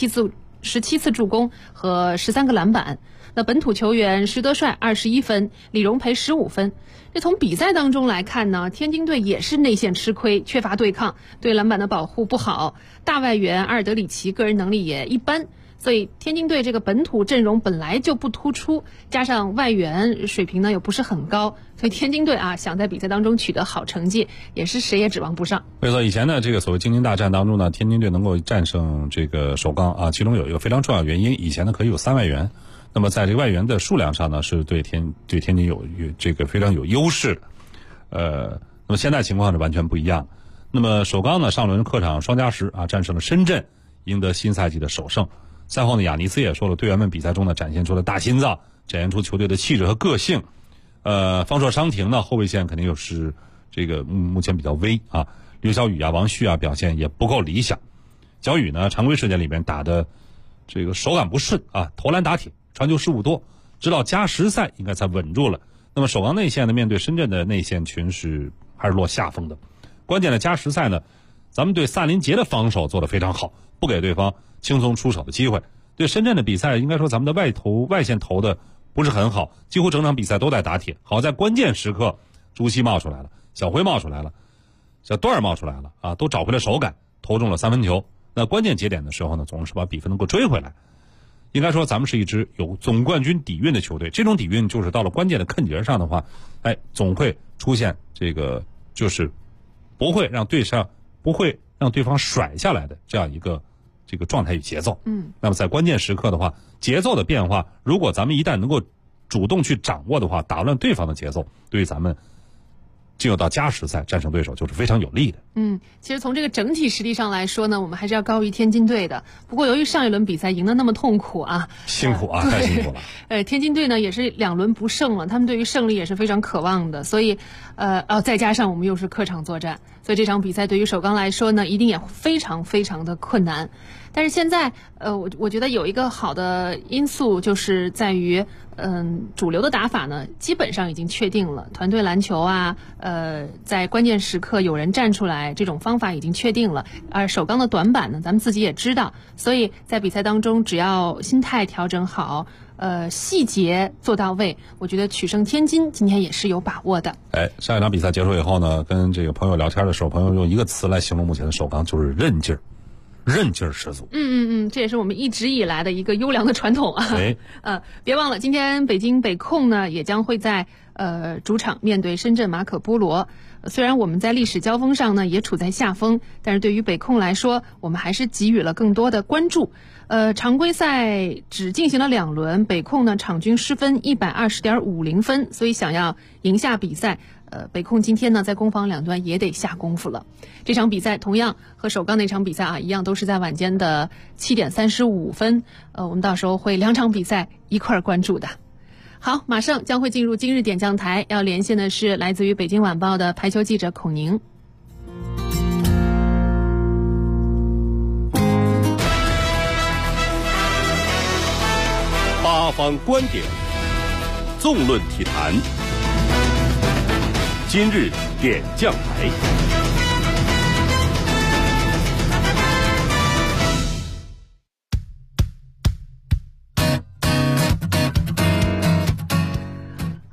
，17次助攻和13个篮板。那本土球员石德帅21分，李荣培15分。这从比赛当中来看呢，天津队也是内线吃亏，缺乏对抗，对篮板的保护不好，大外援阿尔德里奇个人能力也一般，所以天津队这个本土阵容本来就不突出，加上外援水平呢又不是很高，所以天津队啊想在比赛当中取得好成绩，也是谁也指望不上。 没错，以前呢这个所谓京津大战当中呢，天津队能够战胜这个首钢啊，其中有一个非常重要的原因，以前呢可以有3外援。那么在这个外援的数量上呢，是对天津有这个非常有优势的。那么现在情况是完全不一样。那么首钢呢上轮客场双加10啊战胜了深圳，赢得新赛季的首胜。赛后呢亚尼斯也说了，队员们比赛中呢展现出了大心脏，展现出球队的气质和个性。方硕伤停呢，后卫线肯定又是这个目前比较危啊。刘晓宇啊、王旭啊表现也不够理想。小宇呢常规时间里边打的这个手感不顺啊，投篮打铁，传球失误多，直到加时赛应该才稳住了。那么首钢内线呢，面对深圳的内线群是还是落下风的。关键的加时赛呢，咱们对萨林杰的防守做得非常好，不给对方轻松出手的机会。对深圳的比赛，应该说咱们的外线投的不是很好，几乎整场比赛都在打铁。好在关键时刻，朱熹冒出来了，小辉冒出来了，小段儿冒出来了啊，都找回了手感，投中了3分球。那关键节点的时候呢，总是把比分能够追回来。应该说咱们是一支有总冠军底蕴的球队，这种底蕴就是到了关键的坎节上的话，总会出现这个就是不会让对方甩下来的这样一个这个状态与节奏。那么在关键时刻的话，节奏的变化，如果咱们一旦能够主动去掌握的话，打乱对方的节奏，对于咱们进入到加时赛战胜对手就是非常有利的。 其实从这个整体实力上来说呢，我们还是要高于天津队的。不过由于上一轮比赛赢得那么痛苦啊， 辛苦啊，太辛苦了。 天津队呢也是2轮不胜了，他们对于胜利也是非常渴望的。所以再加上我们又是客场作战，所以这场比赛对于首钢来说呢，一定也非常非常的困难。但是现在我觉得有一个好的因素就是在于主流的打法呢基本上已经确定了，团队篮球啊在关键时刻有人站出来，这种方法已经确定了。而首钢的短板呢咱们自己也知道，所以在比赛当中只要心态调整好，细节做到位，我觉得取胜天津今天也是有把握的。 上一场比赛结束以后呢，跟这个朋友聊天的时候，朋友用一个词来形容目前的首钢，就是韧劲儿。韧劲儿十足。 这也是我们一直以来的一个优良的传统啊。别忘了今天北京北控呢也将会在主场面对深圳马可波罗。虽然我们在历史交锋上呢也处在下风，但是对于北控来说，我们还是给予了更多的关注。常规赛只进行了2轮，北控呢场均失分120.50分，所以想要赢下比赛，北控今天呢在攻防两端也得下功夫了。这场比赛同样和首钢那场比赛啊一样，都是在晚间的7点35分。我们到时候会2场比赛一块儿关注的。好，马上将会进入今日点将台，要连线的是来自于北京晚报的排球记者孔宁。 八方观点，纵论体坛，今日点将台。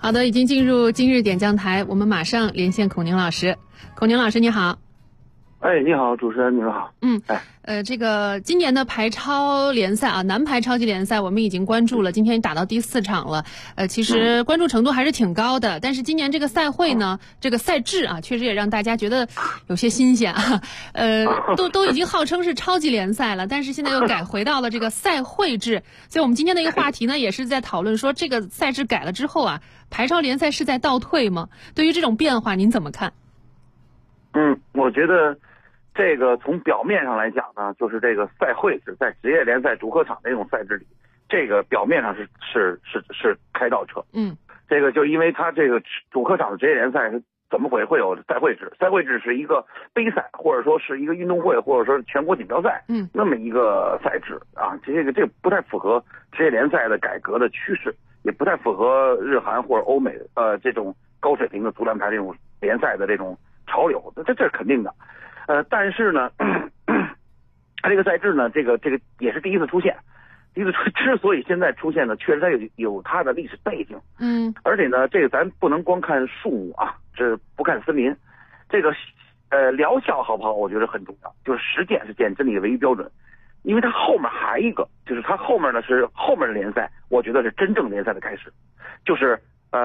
好的，已经进入今日点将台，我们马上连线孔宁老师。孔宁老师你好。 哎，你好，主持人，你们好。 这个今年的排超联赛啊，男排超级联赛我们已经关注了，今天打到第4场了。其实关注程度还是挺高的，但是今年这个赛会呢，这个赛制啊，确实也让大家觉得有些新鲜啊。都已经号称是超级联赛了，但是现在又改回到了这个赛会制，所以我们今天的一个话题呢，也是在讨论说这个赛制改了之后啊，排超联赛是在倒退吗？对于这种变化您怎么看？ 我觉得这个从表面上来讲呢，就是这个赛会制在职业联赛主客场这种赛制里，这个表面上是开倒车。这个就因为它这个主客场的职业联赛是怎么会有赛会制？赛会制是一个杯赛，或者说是一个运动会，或者说是全国锦标赛，那么一个赛制啊，这个不太符合职业联赛的改革的趋势，也不太符合日韩或者欧美这种高水平的足篮排这种联赛的这种潮流，这是肯定的。但是呢，它这个赛制呢，这个也是第一次出现。之所以现在出现呢，确实它有它的历史背景。而且呢，这个咱不能光看数目啊，这不看森林。这个疗效好不好，我觉得很重要，就是实践是见真理的唯一标准。因为它后面还一个，就是它后面呢是后面的联赛，我觉得是真正联赛的开始。就是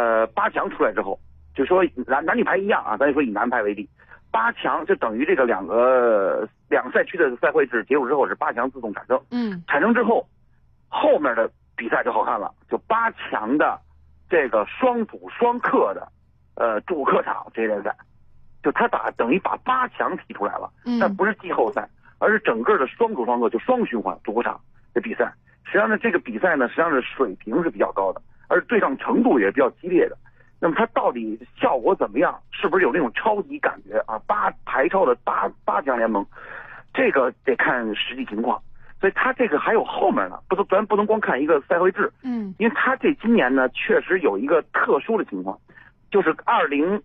8强出来之后，就说男女排一样啊，咱就说以男排为例。8强就等于这个两赛区的赛会制结束之后是8强自动产生。产生之后，后面的比赛就好看了，就8强的这个双主双客的主客场职业联赛，就他等于把8强踢出来了，但不是季后赛，而是整个的双主双客就双循环主客场的比赛。实际上呢，这个比赛呢，实际上是水平是比较高的，而对抗程度也是比较激烈的。那么它到底效果怎么样？是不是有那种超级感觉啊？排超的八强联盟，这个得看实际情况。所以它这个还有后面呢，咱不能光看一个赛会制。因为它今年呢确实有一个特殊的情况，就是2020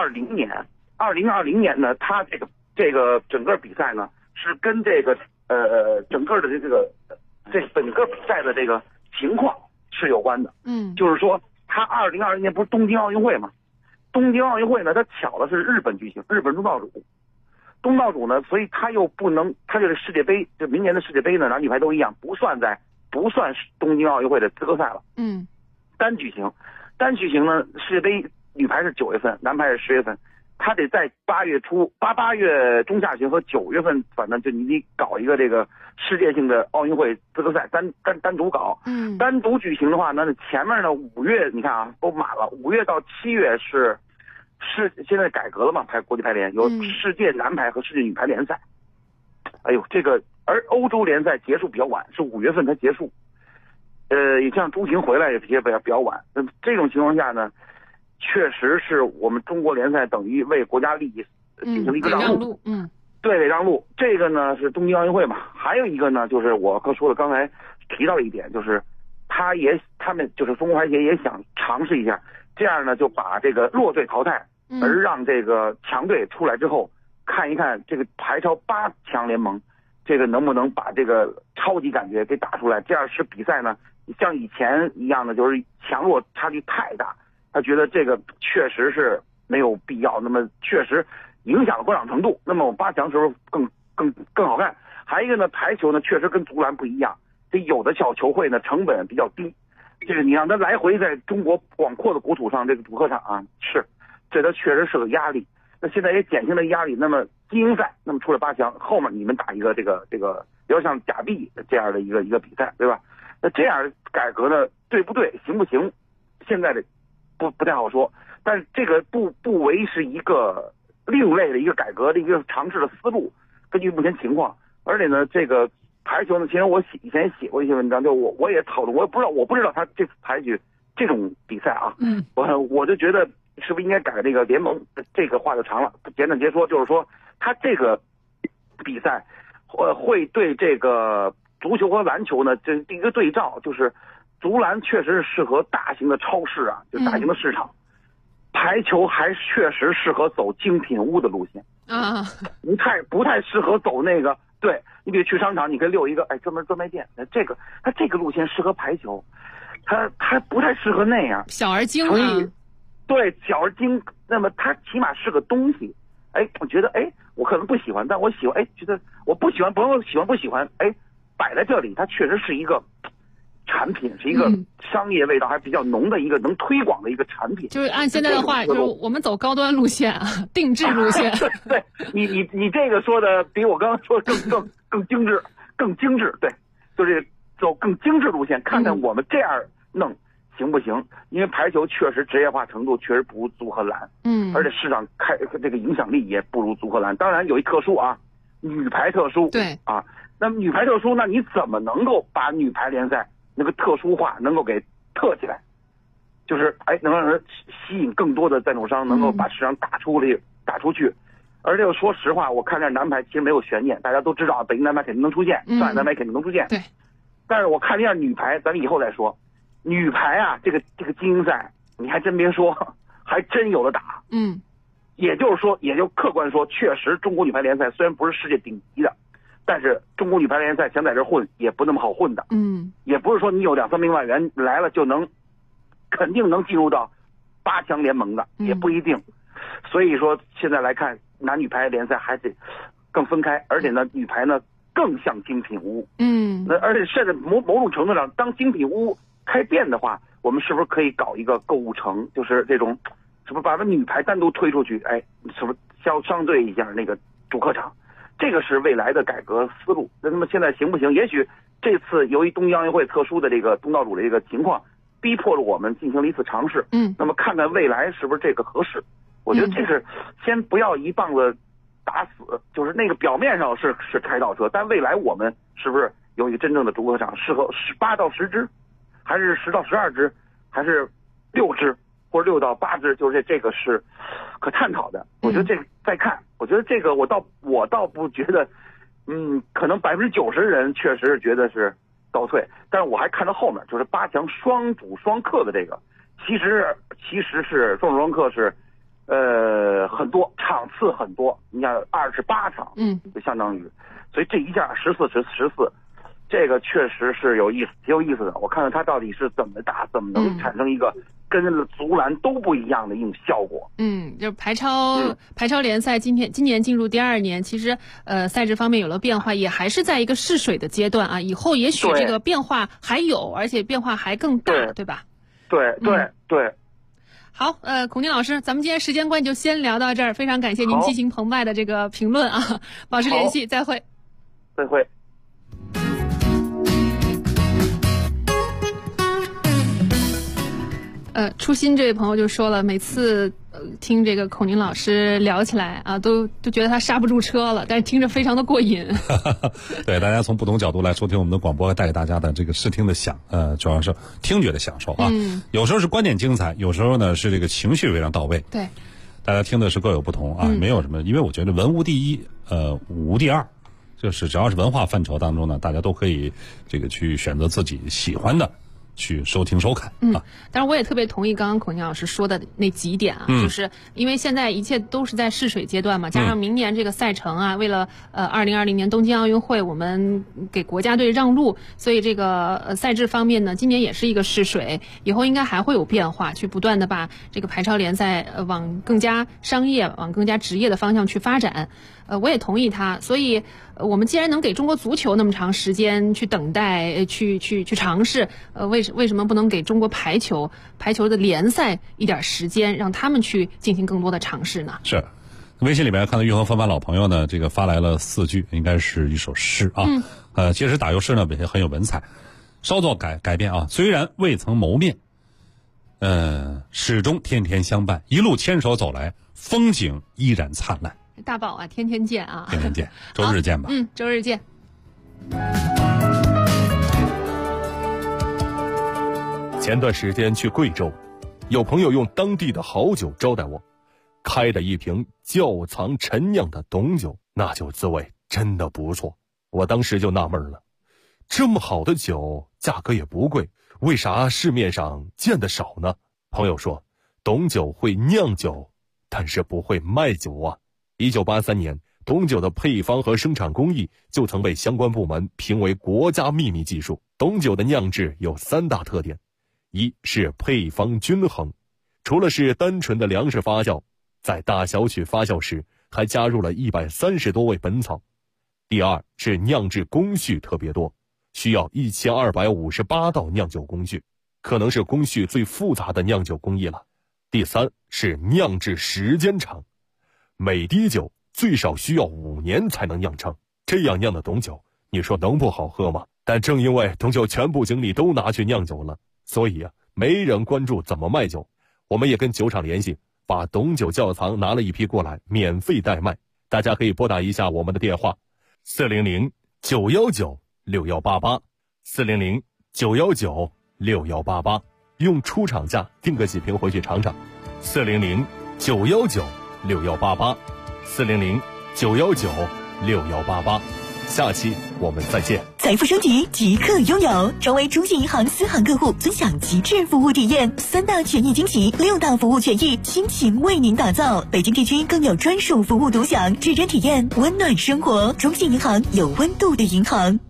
年呢，它这个整个比赛呢是跟这个整个的这整个比赛的这个情况是有关的。就是说。他2020年不是东京奥运会吗？东京奥运会呢，它巧的是日本举行，日本东道主呢，所以他又不能，他就是世界杯，就明年的世界杯呢，男女排都一样，不算东京奥运会的资格赛了。单举行呢，世界杯女排是9月份，男排是10月份，他得在8月中下旬和9月份，反正就你得搞一个这个世界性的奥运会资格赛，单独搞。单独举行的话，那前面呢5月你看啊都满了，5月到7月是现在改革了嘛，国际排联有世界男排和世界女排联赛。哎呦，而欧洲联赛结束比较晚，是5月份才结束。也像朱婷回来也比较晚。那这种情况下呢，确实是我们中国联赛等于为国家利益进行了一个让路。对，得让路。这个呢是东京奥运会嘛，还有一个呢就是我刚才提到一点，就是他们就是中国排协也想尝试一下，这样呢就把这个弱队淘汰，而让这个强队出来之后，看一看这个排超8强联盟，这个能不能把这个超级感觉给打出来，这样使比赛呢像以前一样的就是强弱差距太大，他觉得这个确实是没有必要，那么确实影响了观赏程度，那么我们8强时候更好看。还有一个呢，排球呢确实跟足篮不一样，这有的小球会呢成本比较低，这个你让他来回在中国广阔的国土上这个主客场啊，这它确实是个压力。那现在也减轻了压力，那么精英赛，那么出了8强，后面你们打一个这个比较像假币这样的一个比赛，对吧？那这样改革呢，对不对，行不行？现在的不太好说，但是这个不为是一个另类的一个改革的一个尝试的思路，根据目前情况。而且呢，这个排球呢，其实我以前写过一些文章，就我也讨论，我不知道他这次采取这种比赛啊，我就觉得是不是应该改这个联盟？这个话就长了，简短截说，就是说他这个比赛会对这个足球和篮球呢，这一个对照，就是足篮确实是适合大型的超市啊，就大型的市场，排球还确实适合走精品屋的路线啊，不太适合走那个。对，你比如去商场，你可以溜一个专门专卖店，它这个路线适合排球，它不太适合那样， 小而精所以对，小而精，那么它起码是个东西。我觉得我可能不喜欢，但我喜欢，觉得我不喜欢，不用喜欢不喜欢，摆在这里，它确实是一个产品，是一个商业味道还比较浓的一个能推广的一个产品。 就是按现在的话，就是我们走高端路线啊，定制路线。 对，你这个说的比我刚刚说的更精致，更精致。对，就是走更精致路线，看看我们这样弄行不行？因为排球确实职业化程度确实不如足和篮，而且市场这个影响力也不如足和篮。当然有一特殊啊，女排特殊。 对啊， 那么女排特殊，那你怎么能够把女排联赛那个特殊化能够给特起来？就是能让人吸引更多的赞助商，能够把市场打出去。而且说实话，我看这男排其实没有悬念，大家都知道北京男排肯定能出现，上海男排肯定能出现。 对。 但是我看这样女排，咱们以后再说。女排啊，这个精英赛，你还真别说，还真有的打。也就是说，也就客观说，确实中国女排联赛虽然不是世界顶级的，但是中国女排联赛想在这混也不那么好混的。也不是说你有2-3名外援来了就肯定能进入到8强联盟的，也不一定。所以说现在来看，男女排联赛还得更分开，而且呢，女排呢更像精品屋。而且甚至某种程度上，当精品屋开店的话，我们是不是可以搞一个购物城？就是这种，是不是把女排单独推出去？是不是相对一下那个主客场？这个是未来的改革思路。那么现在行不行？也许这次由于东京奥运会特殊的这个东道主的这个情况，逼迫了我们进行了一次尝试。那么看看未来是不是这个合适？我觉得这是先不要一棒子打死，就是那个表面上是开倒车，但未来我们是不是有一个真正的主客场，适合8到10支？还是10到12支，还是6支，或者6到8支，就是这个是可探讨的。我觉得这个再看，我觉得这个我倒不觉得，可能90%人确实是觉得是倒退，但是我还看到后面就是8强双主双客的这个，其实是双主双客是很多场次很多，你看28场，就相当于，所以这一下14。这个确实是挺有意思的。我看看他到底是怎么打，怎么能产生一个跟足篮都不一样的一种效果。 就是排超联赛今年进入第2年，其实赛制方面有了变化，也还是在一个试水的阶段啊。以后也许这个变化还有，而且变化还更大，对吧？ 对。 好，孔宁老师，咱们今天时间关系就先聊到这儿，非常感谢您激情澎湃的这个评论啊，保持联系，再会。 再会。 初心这位朋友就说了，每次听这个孔宁老师聊起来啊，都觉得他刹不住车了，但是听着非常的过瘾。 对，大家从不同角度来收听我们的广播，带给大家的这个视听的主要是听觉的享受啊。有时候是观点精彩，有时候呢是这个情绪非常到位。 对， 大家听的是各有不同啊，没有什么，因为我觉得文无第一，武无第二，就是只要是文化范畴当中呢，大家都可以这个去选择自己喜欢的。去收听收看当然我也特别同意刚刚孔宁老师说的那几点啊，就是因为现在一切都是在试水阶段嘛，加上明年这个赛程啊，为了2020年东京奥运会我们给国家队让路，所以这个赛制方面呢，今年也是一个试水，以后应该还会有变化，去不断的把这个排超联赛往更加商业、往更加职业的方向去发展。我也同意他，所以我们既然能给中国足球那么长时间去等待、去尝试，为什么不能给中国排球的联赛一点时间，让他们去进行更多的尝试呢？ 是，微信里面看到玉河芬凡老朋友呢，这个发来了4句，应该是一首诗啊。其实打油诗呢也很有文采，稍作改变啊。虽然未曾谋面，始终天天相伴，一路牵手走来，风景依然灿烂。 大宝啊，天天见啊！ 天天见，周日见吧。 周日见。 前段时间去贵州，有朋友用当地的好酒招待我，开的一瓶窖藏陈酿的董酒，那酒滋味真的不错。我当时就纳闷了，这么好的酒，价格也不贵，为啥市面上见得少呢？朋友说，董酒会酿酒，但是不会卖酒啊。1983年，董酒的配方和生产工艺就曾被相关部门评为国家秘密技术。董酒的酿制有3大特点：一是配方均衡， 除了是单纯的粮食发酵，在大小曲发酵时还加入了130多味本草。第二是酿制工序特别多，需要1258道酿酒工序，可能是工序最复杂的酿酒工艺了。第三是酿制时间长，每滴酒最少需要5年才能酿成，这样酿的董酒，你说能不好喝吗？但正因为董酒全部精力都拿去酿酒了，所以没人关注怎么卖酒。我们也跟酒厂联系，把董酒窖藏拿了一批过来，免费代卖。大家可以拨打一下我们的电话，400-919-6188，400-919-6188，用出厂价订个几瓶回去尝尝。400-919-6188，400-919-6188。下期我们再见。 财富升级即刻拥有，成为中信银行私行客户，分享极致服务体验，3大权益惊喜，6大服务权益，倾情为您打造。北京地区更有专属服务独享，指针体验温暖生活。中信银行，有温度的银行。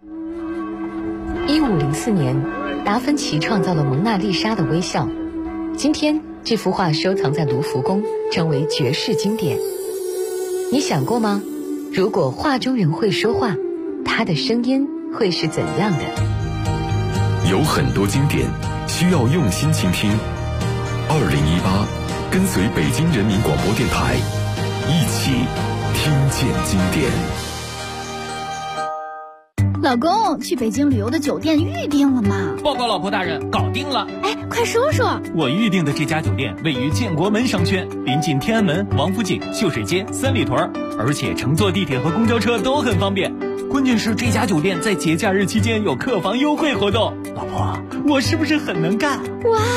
1504年，达芬奇创造了蒙娜丽莎的微笑。今天，这幅画收藏在卢浮宫，成为绝世经典。你想过吗？如果画中人会说话，他的声音会是怎样的？ 有很多经典需要用心倾听。2018，跟随北京人民广播电台，一起听见经典。 老公，去北京旅游的酒店预定了吗？ 报告老婆大人，搞定了。 哎，快说说。 我预定的这家酒店位于建国门商圈，临近天安门、王府井、秀水街、三里屯，而且乘坐地铁和公交车都很方便。关键是这家酒店在节假日期间有客房优惠活动。老婆，我是不是很能干？ 哇！